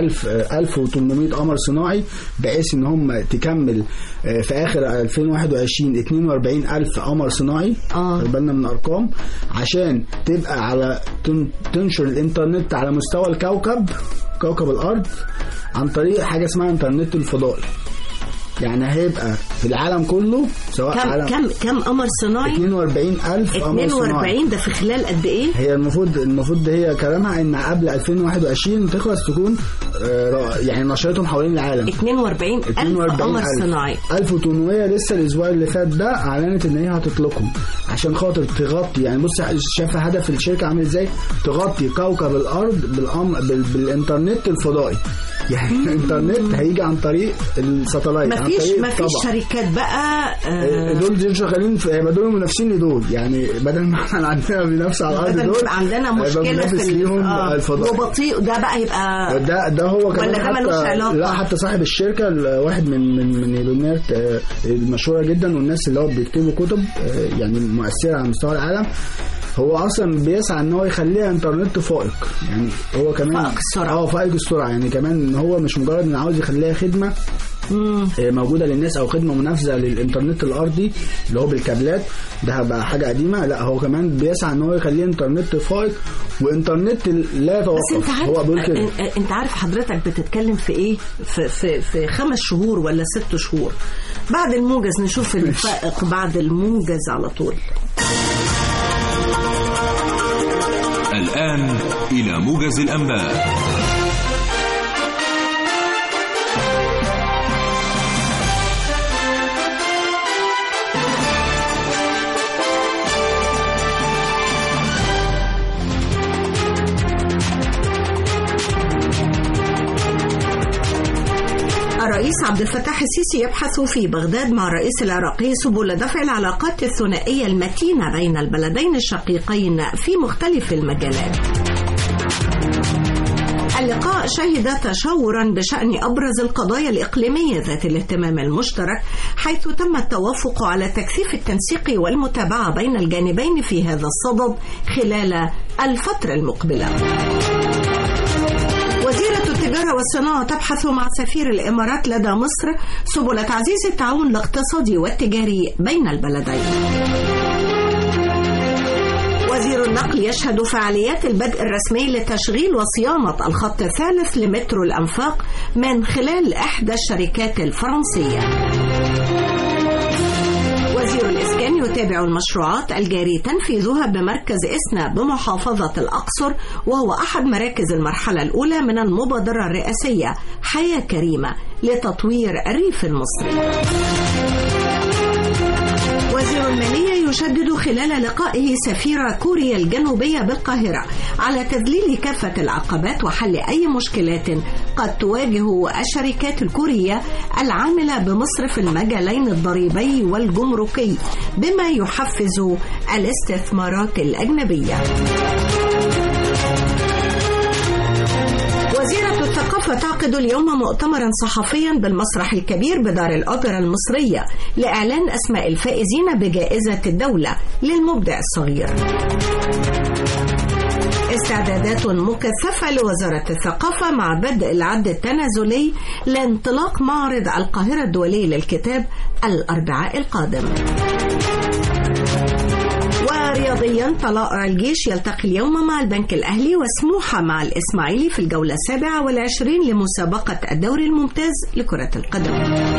1800 قمر صناعي، بحيث إن هم تكمل في آخر 2021 42,000 قمر صناعي. خد بالنا من أرقام، عشان تبقى على تنشر الإنترنت على مستوى كوكب الأرض عن طريق حاجة اسمها انترنت الفضائي. يعني هيبقى في العالم كله سواء كم قمر صناعي؟ 42,000 قمر صناعي. 42 ده في خلال قد ايه؟ هي المفروض هي كلامها ان قبل 2021 تخلص تكون يعني نشرتهم حوالين العالم. 42,000 قمر صناعي. 1800 لسه الاسبوع اللي فات ده اعلنت ان هي هتطلقهم عشان خاطر تغطي، يعني بص شايفه هدف الشركه عامل ازاي؟ تغطي كوكب الارض بالانترنت الفضائي. يعني الانترنت هيجي عن طريق الساتلايت. مفيش شركات بقى دول شغالين يبقى دول منافسين لدول، يعني بدل ما احنا عندنا بنفس على الارض دول عندنا مشكله في الفضاء وبطيء. ده بقى يبقى ده هو كمان، ولا ده ملوش علاقه؟ لا، حتى صاحب الشركه واحد من مليونيرات المشهوره جدا والناس اللي هو بيكتبوا كتب يعني مؤثره على مستوى العالم، هو اصلا بيسعى ان هو يخليها انترنت فائق. يعني هو كمان فائق السرعه، يعني كمان هو مش مجرد ان عاوز يخليها خدمه موجوده للناس او خدمه منافسه للانترنت الارضي اللي هو بالكابلات، ده بقى حاجه قديمه. لا، هو كمان بيسعى ان هو يخليه انترنت فائق وانترنت لا يتوقف. هو بيقول كده. انت عارف حضرتك بتتكلم في ايه؟ في 5 شهور ولا 6 شهور بعد الموجز نشوف الفائق بعد الموجز على طول. الآن إلى موجز الأنباء. الرئيس عبد الفتاح السيسي يبحث في بغداد مع الرئيس العراقي سبل دفع العلاقات الثنائية المتينة بين البلدين الشقيقين في مختلف المجالات. اللقاء شهد تشاورا بشأن أبرز القضايا الإقليمية ذات الاهتمام المشترك، حيث تم التوافق على تكثيف التنسيق والمتابعة بين الجانبين في هذا الصدد خلال الفترة المقبلة. وزيرة التجارة والصناعة تبحث مع سفير الإمارات لدى مصر سبل تعزيز التعاون الاقتصادي والتجاري بين البلدين. وزير النقل يشهد فعاليات البدء الرسمي لتشغيل وصيانة الخط الثالث لمترو الأنفاق من خلال إحدى الشركات الفرنسية. وزير الإسكان يتابع المشروعات الجاري تنفيذها بمركز إسنا بمحافظة الأقصر، وهو أحد مراكز المرحلة الأولى من المبادرة الرئاسية حياة كريمة لتطوير الريف المصري. وزير المالية يشدد خلال لقائه سفير كوريا الجنوبية بالقاهرة على تذليل كافة العقبات وحل أي مشكلات قد تواجه الشركات الكورية العاملة بمصر في المجالين الضريبي والجمركي، بما يحفز الاستثمارات الأجنبية. وزيرة الثقافة الثقافة تعقد اليوم مؤتمرا صحفيا بالمسرح الكبير بدار الأوبرا المصرية لإعلان أسماء الفائزين بجائزة الدولة للمبدع الصغير. استعدادات مكثفة لوزارة الثقافة مع بدء العد التنازلي لانطلاق معرض القاهرة الدولي للكتاب الأربعاء القادم. ورياضيا طلائع الجيش يلتقي اليوم مع البنك الأهلي وسموحة مع الإسماعيلي في الجولة 27 لمسابقة الدوري الممتاز لكرة القدم.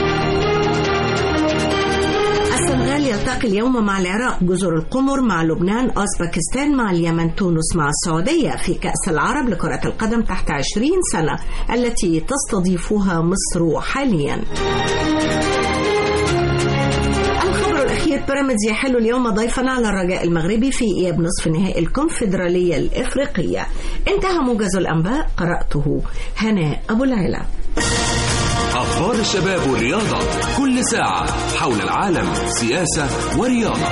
السنغال يلتقي اليوم مع العراق، جزر القمر مع لبنان، أوزبكستان مع اليمن، تونس مع السعودية في كأس العرب لكرة القدم تحت 20 سنة التي تستضيفها مصر حاليا. بيراميدز يحل اليوم ضيفا على الرجاء المغربي في إياب نصف نهائي الكونفدرالية الإفريقية. انتهى موجز الأنباء، قرأته هناء أبو العلا. أخبار الشباب والرياضة كل ساعة حول العالم، سياسة ورياضة.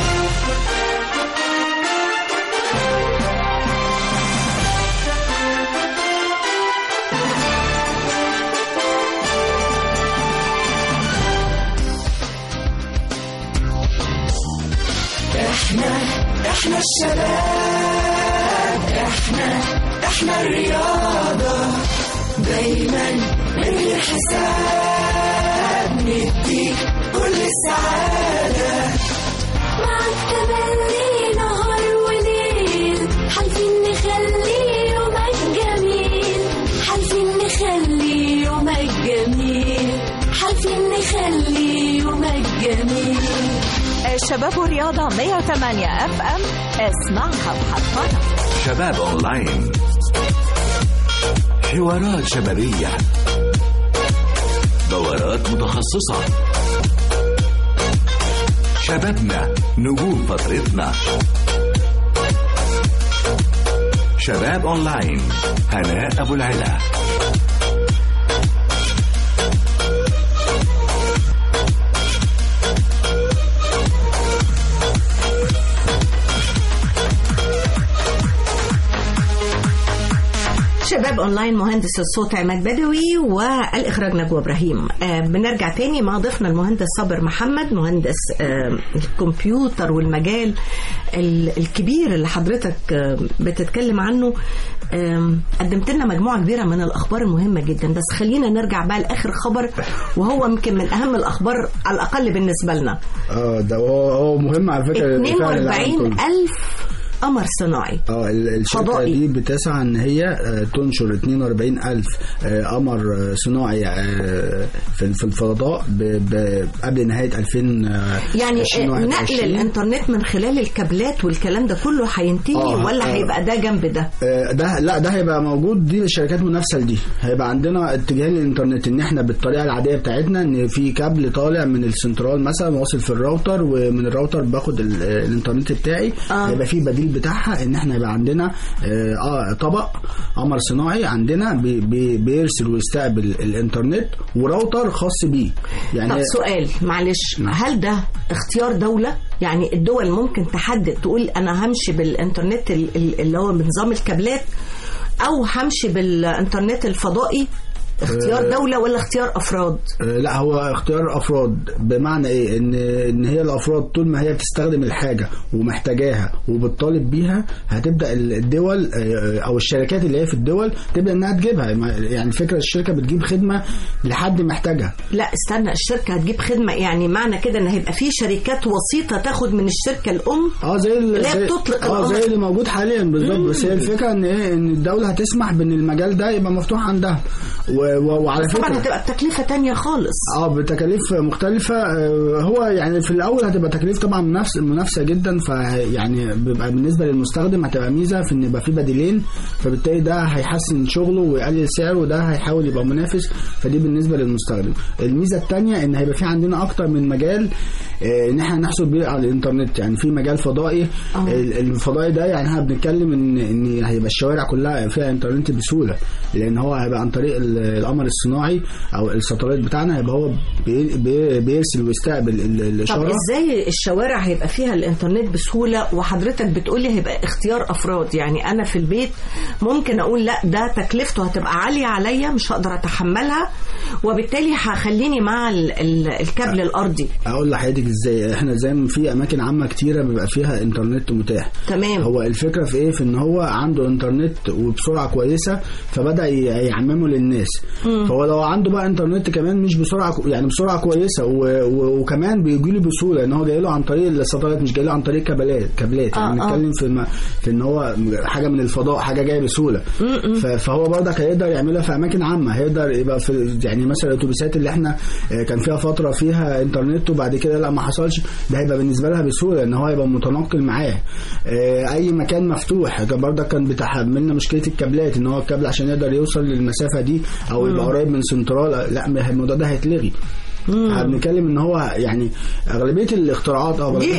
احنا الشباب، احنا الرياضة، دايما من غير حساب نديك كل السعادة. معك تملي نهار وليل، حالفين نخلي يومك جميل، حالفين نخلي يومك جميل، حالفين نخلي يومك جميل. الشباب والرياضة 108 FM، اسمعها بحفظها. شباب أونلاين، حوارات شبابية، دورات متخصصة، شبابنا نجوم فترتنا. شباب أونلاين، هناء أبو العلا. شباب أونلاين، مهندس الصوت عماد بدوي والإخراج نجوى إبراهيم. بنرجع تاني مع ضيفنا المهندس صابر محمد، مهندس الكمبيوتر والمجال الكبير اللي حضرتك بتتكلم عنه. قدمت لنا مجموعة كبيرة من الأخبار المهمة جدا، بس خلينا نرجع بقى لآخر خبر وهو يمكن من أهم الأخبار على الأقل بالنسبة لنا. ده هو مهم على فكرة. 42,000 قمر صناعي. الشركة دي بتسعى ان هي تنشر 42,000 قمر صناعي في الفضاء قبل نهاية 2021. يعني نقل الانترنت من خلال الكابلات والكلام ده كله هينتهي ولا هيبقى ده جنب ده؟ ده هيبقى موجود. دي الشركات منافسة لدي. هيبقى عندنا اتجاه للانترنت ان احنا بالطريقة العادية بتاعتنا ان في كابل طالع من السنترال مثلا واصل في الراوتر، ومن الراوتر باخد الانترنت بتاعي. هيبقى في بديل بتاعها ان احنا يبقى عندنا طبق قمر صناعي عندنا بيرسل ويستقبل الانترنت وراوتر خاص بيه. يعني طب سؤال معلش، هل ده اختيار دولة؟ يعني الدول ممكن تحدد تقول انا همشي بالانترنت اللي هو بنظام الكابلات او همشي بالانترنت الفضائي؟ اختيار دولة ولا اختيار أفراد؟ لا، هو اختيار أفراد. بمعنى إيه؟ إن هي الأفراد طول ما هي بتستخدم الحاجة ومحتاجاها وبتطالب بيها، هتبدأ الدول أو الشركات اللي هي في الدول تبدأ إنها تجيبها. يعني فكرة الشركة بتجيب خدمة لحد محتاجها. لا استنى، الشركة هتجيب خدمة يعني معنى كده إن هيبقى في شركات وسيطة تاخد من الشركة الأم زي اللي موجود حاليا بالظبط. بس هي الفكرة إن إيه؟ إن الدولة هتسمح بإن المجال ده يبقى مفتوح عندها. وعلى فكرة طبعا هتبقى بتكلفة تانية خالص. بتكاليف مختلفة. هو يعني في الأول هتبقى تكلفة طبعا منافسة جدا، فيعني بيبقى بالنسبة للمستخدم هتبقى ميزة في إن يبقى في بديلين، فبالتالي ده هيحسن شغله ويقلل سعره، وده هيحاول يبقى منافس. فدي بالنسبة للمستخدم. الميزة التانية إن هيبقى في عندنا أكتر من مجال إن احنا نحصل بيه على الإنترنت. يعني في مجال فضائي. الفضائي ده يعني احنا بنتكلم إن هيبقى الشوارع كلها فيها إنترنت بسهولة، لأن هو هيبقى عن طريق القمر الصناعي او الساتلايت بتاعنا هيبقى هو بيرسل ويستقبل الاشاره. طب ازاي الشوارع هيبقى فيها الانترنت بسهوله وحضرتك بتقولي هيبقى اختيار افراد؟ يعني انا في البيت ممكن اقول لا ده تكلفته هتبقى عاليه عليا مش هقدر اتحملها وبالتالي هخليني مع الكابل الارضي. اقول لحضرتك ازاي. احنا زي ما في اماكن عامه كتيره بيبقى فيها انترنت متاح. تمام. هو الفكره في ايه؟ في ان هو عنده انترنت وبسرعه كويسه فبدا يعممه للناس. فهو لو عنده بقى انترنت كمان مش بسرعه يعني بسرعه كويسه وكمان بيجي له بسهوله ان هو جاي له عن طريق الساتلايت مش جاي له عن طريق كابلات يعني بنتكلم في ان هو حاجه من الفضاء حاجه جايه بسهوله. فهو برضك هيقدر يعملها في اماكن عامه. هيقدر يبقى في يعني مثلا الاتوبيسات اللي احنا كان فيها فتره فيها انترنت وبعد كده لا ما حصلش، ده هيبقى بالنسبه لها بسهوله ان هو يبقى متنقل معاه. اي مكان مفتوح برضك كان بتحملنا مشكله الكابلات ان هو الكابل عشان يقدر يوصل للمسافه دي او يبقى قريب من سنترال، لا الموضوع ده هيتلغي. بنتكلم ان هو يعني اغلبيه الاختراعات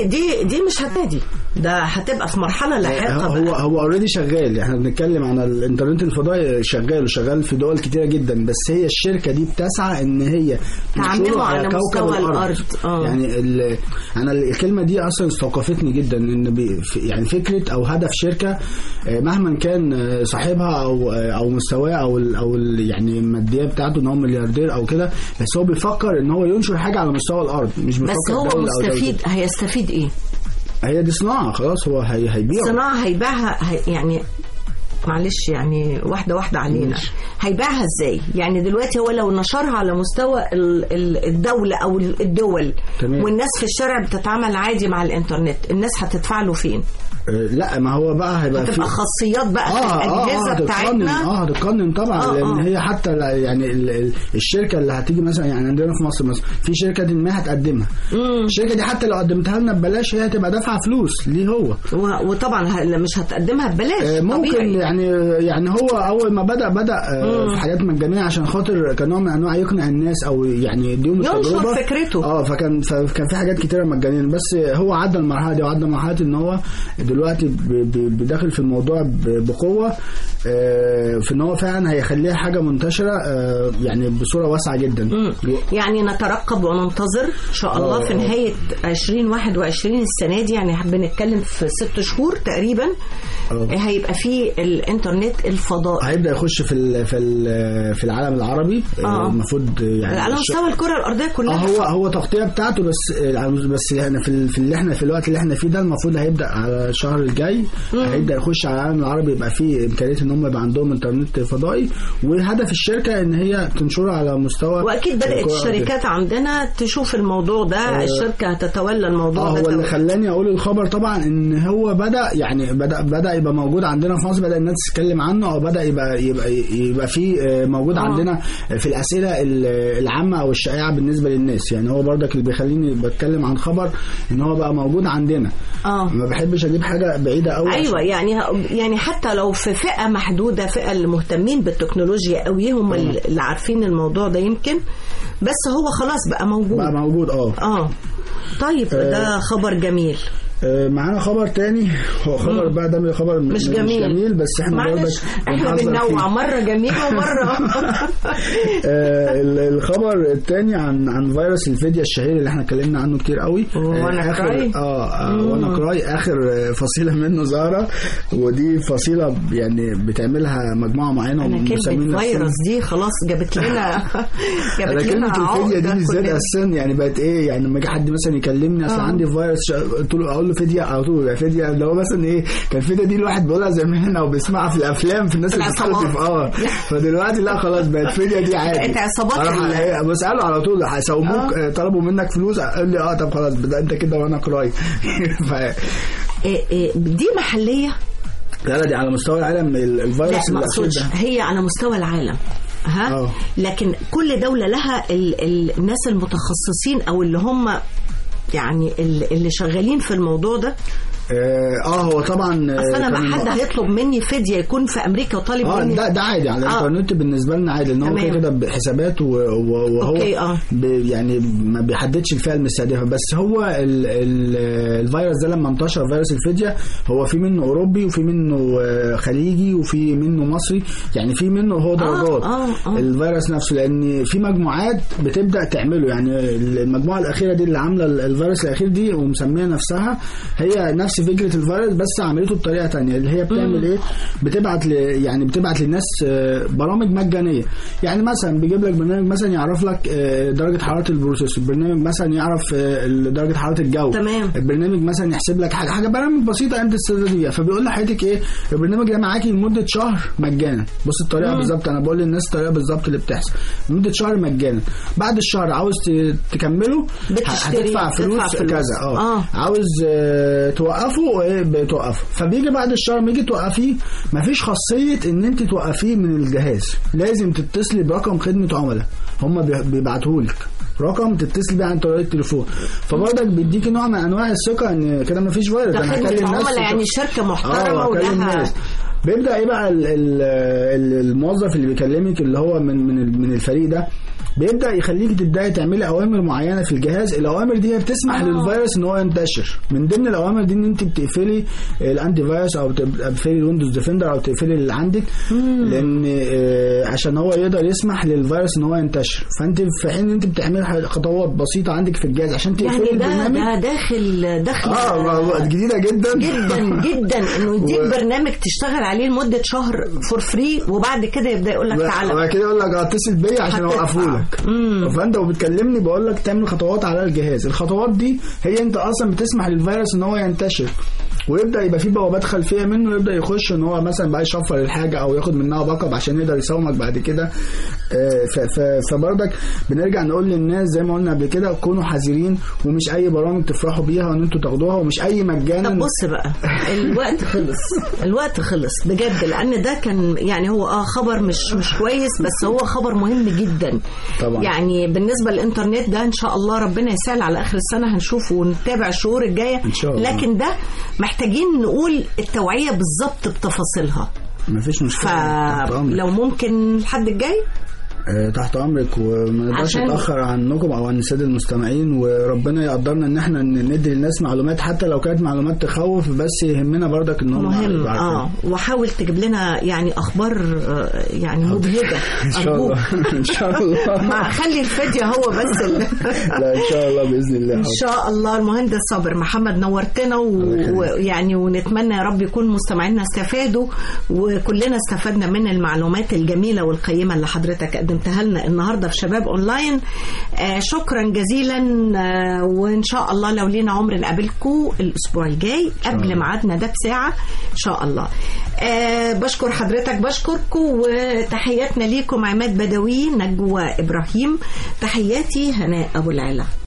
دي مش هتادي، ده هتبقى في مرحله لاحقه. هو اوريدي شغال. احنا بنتكلم عن الانترنت الفضائي شغال في دول كتيره جدا، بس هي الشركه دي بتسعى ان هي تعمله على مستوى الارض. يعني انا الكلمه دي اصلا استوقفتني جدا ان يعني فكره او هدف شركه مهما كان صاحبها او مستواه او يعني الماديه بتاعته ان هو ملياردير او كده، بس هو بيفكر ان هو ينشر حاجه على مستوى الارض مش بيفكر بس هو مستفيد. هيستفيد ايه؟ هي دي صناعه خلاص هو هيبيع صناعه هيبيعها يعني معلش يعني واحده علينا. هيبيعها ازاي؟ يعني دلوقتي هو لو نشرها على مستوى الدوله او الدول تمام. والناس في الشارع بتتعامل عادي مع الانترنت، الناس هتدفع له فين؟ لا ما هو بقى هيبقى في خاصيات بقى في الاجهزه بتاعتنا. هتتقنن طبعا لان هي حتى يعني الشركه اللي هتيجي مثلا يعني عندنا في مصر مثلا في شركه ما هتقدمها. الشركه دي حتى لو قدمتها لنا ببلاش هي هتبقى دافعه فلوس ليه هو. وطبعا مش هتقدمها ببلاش. ممكن طبيعي. يعني هو اول ما بدا في حاجات مجانيه عشان خاطر كنوع من انواع يقنع الناس او يعني يديهم التجربه ينشر فكرته. فكان في حاجات كتيره مجانيه، بس هو عدى المرحله دي وعدى مرحله ان هو دلوقتي بداخل في الموضوع بقوه في ان هو فعلا هيخليها حاجه منتشره يعني بصوره واسعه جدا. يعني نترقب وننتظر ان شاء الله في نهايه 2021 السنه دي، يعني بنتكلم في 6 شهور تقريبا هيبقى في الانترنت الفضائي هيبدا يخش في العالم العربي. المفروض يعني على مستوى الكره الارضيه كلها. هو تغطيه بتاعته بس يعني في اللي احنا في الوقت اللي احنا فيه ده المفروض هيبدا على الشهر الجاي هيبدا يخش على العالم العربي، يبقى فيه امكانيه ان هم يبقى عندهم انترنت فضائي. وهدف الشركه ان هي تنشره على مستوى. واكيد بدات الشركات عندنا تشوف الموضوع ده. الشركه هتتولى الموضوع ده. هو اللي خلاني اقول الخبر طبعا ان هو بدا يبقى موجود عندنا في مصر، بدا الناس تتكلم عنه او بدا يبقى فيه موجود عندنا في الاسئله العامه او الشائعه بالنسبه للناس. يعني هو برضك اللي بيخليني بتكلم عن خبر ان هو بقى موجود عندنا. ما بحبش اجيب حاجه بعيده قوي. ايوه يعني حتى لو في فئه محدوده، فئه اللي مهتمين بالتكنولوجيا قوي هم اللي عارفين الموضوع ده يمكن، بس هو خلاص بقى موجود. طيب ده خبر جميل. معانا خبر تاني. هو خبر بقى ده خبر مش جميل بس احنا بننوع مرة جميل ومرة الخبر التاني عن فيروس الفدية الشهير اللي احنا اتكلمنا عنه كتير قوي. وانا كراي اخر فصيلة منه ظاهرة، ودي فصيلة يعني بتعملها مجموعة معينة. انا كلمة فيروس دي خلاص جابت لنا كلمة الفدية دي بالذات اساسا يعني بقت ايه. يعني لما يجي حد مثلا يكلمني اصل عندي فيروس قلت له فدية على طول. فدية اللي هو مثلا ايه، كان فدية دي الواحد بيقولها زمان او بيسمعها في الافلام في الناس اللي بتخلف فدلوقتي لا خلاص بقت فدية دي عادي. بقت عصابات. بسأله على طول هيساوموك طلبوا منك فلوس، قال لي طب خلاص انت كده وانا كراي. دي محلية؟ لا دي على مستوى العالم. الفيروس لا مقصودش هي على مستوى العالم لكن كل دولة لها الناس المتخصصين او اللي هم يعني اللي شغالين في الموضوع ده. هو طبعا انا ما حد هيطلب مني فديه يكون في امريكا وطالب مني ده عادي على الانترنت بالنسبه لنا عادي، لان هو كده بحسابات وهو يعني ما بيحددش الفئه المستهدفه. بس هو الفيروس ده لما انتشر، فيروس الفديه، هو في منه اوروبي وفي منه خليجي وفي منه مصري، يعني في منه هو درجات الفيروس نفسه، لان في مجموعات بتبدا تعمله. يعني المجموعه الاخيره دي اللي عامله الفيروس الاخير دي ومسميه نفسها هي نفس فكره الفيروس، بس عملته بطريقه تانية، اللي هي بتعمل ايه؟ بتبعت للناس برامج مجانيه. يعني مثلا بيجيب لك برنامج مثلا يعرف لك درجه حراره البروسيسور، برنامج مثلا يعرف درجه حراره الجو، تمام. البرنامج مثلا يحسب لك حاجه برامج بسيطه انت تستفيد بيها. فبيقول لحضرتك ايه؟ البرنامج ده معاكي لمده شهر مجانا. بص الطريقه بالظبط، انا بقول للناس الطريقه بالظبط اللي بتحصل، لمده شهر مجانا. بعد الشهر عاوز تكمله هتدفع فلوس كذا. عاوز توقفه بتوقفه. فبيجي بعد الشهر ما يجي توقفيه، مفيش خاصيه ان انت توقفيه من الجهاز، لازم تتصلي برقم خدمه عملاء، هم بيبعتوه لك رقم تتصل بيه عن طريق التليفون. فبرضك بيديكي نوع من انواع الثقه ان كده مفيش فيروس. ده خدمه عملاء يعني شركه محترمه ولها. بيبدا ايه بقى الموظف اللي بيكلمك اللي هو من الفريق ده، بيبدا يخليك تبداي تعملي اوامر معينه في الجهاز. الاوامر دي بتسمح للفيروس ان هو ينتشر. من ضمن الاوامر دي ان انت بتقفلي الانتي فيروس او بتقفلي الويندوز ديفندر او تقفلي اللي عندك، لان عشان هو يقدر يسمح للفيروس ان هو ينتشر. فانت في حين انت بتعملي خطوات بسيطه عندك في الجهاز عشان تقفلي البرنامج. يعني داخل جديده جدا جدا جدا انه يديك برنامج تشتغل عليه لمده شهر فور فري، وبعد كده يبدا يقول لك تعالى، وبعد كده يقول لك اتصل بيا عشان اوقفه لك. فانت وبتكلمني بقول لك تعمل خطوات على الجهاز. الخطوات دي هي انت اصلا بتسمح للفيروس ان هو ينتشر، ويبدا يبقى في بوابات خلفيه منه، يبدا يخش ان هو مثلا بقى يشفر الحاجه او ياخد منها باك اب عشان يقدر يساومك بعد كده. فبرضك بنرجع نقول للناس زي ما قلنا قبل كده، كونوا حذرين، ومش اي برامج تفرحوا بيها وان انتوا تاخدوها، ومش اي مجانا. طب بص بقى، الوقت خلص بجد، لان ده كان يعني هو خبر مش كويس، بس هو خبر مهم جدا طبعا. يعني بالنسبه للانترنت ده ان شاء الله ربنا يسهل على اخر السنه هنشوفه ونتابع الشهور الجايه ان شاء الله. لكن ده محتاجين نقول التوعيه بالظبط بتفاصيلها، مفيش مشكله. فلو ممكن الحد الجاي تحت امرك، وما نقدرش نتاخر عنكم او عن الساده المستمعين، وربنا يقدرنا ان احنا ندي للناس معلومات حتى لو كانت معلومات تخوف، بس يهمنا برضك ان هم مهم. وحاول تجيب لنا يعني اخبار يعني مبهجه ان شاء الله. ان شاء الله خلي الفيديو هو بس لا ان شاء الله باذن الله. ان شاء الله. المهندس صابر محمد نورتنا، ويعني ونتمنى يا رب يكون مستمعينا استفادوا وكلنا استفدنا من المعلومات الجميله والقيمه اللي حضرتك قدمتها لنا النهارده في شباب اونلاين. شكرا جزيلا، وان شاء الله لو لينا عمر نقابلكم الاسبوع الجاي قبل ميعادنا ده بساعه ان شاء الله. بشكر حضرتك، بشكركم، وتحياتنا ليكم. عماد بدوي، نجوى ابراهيم، تحياتي هناء ابو العلا.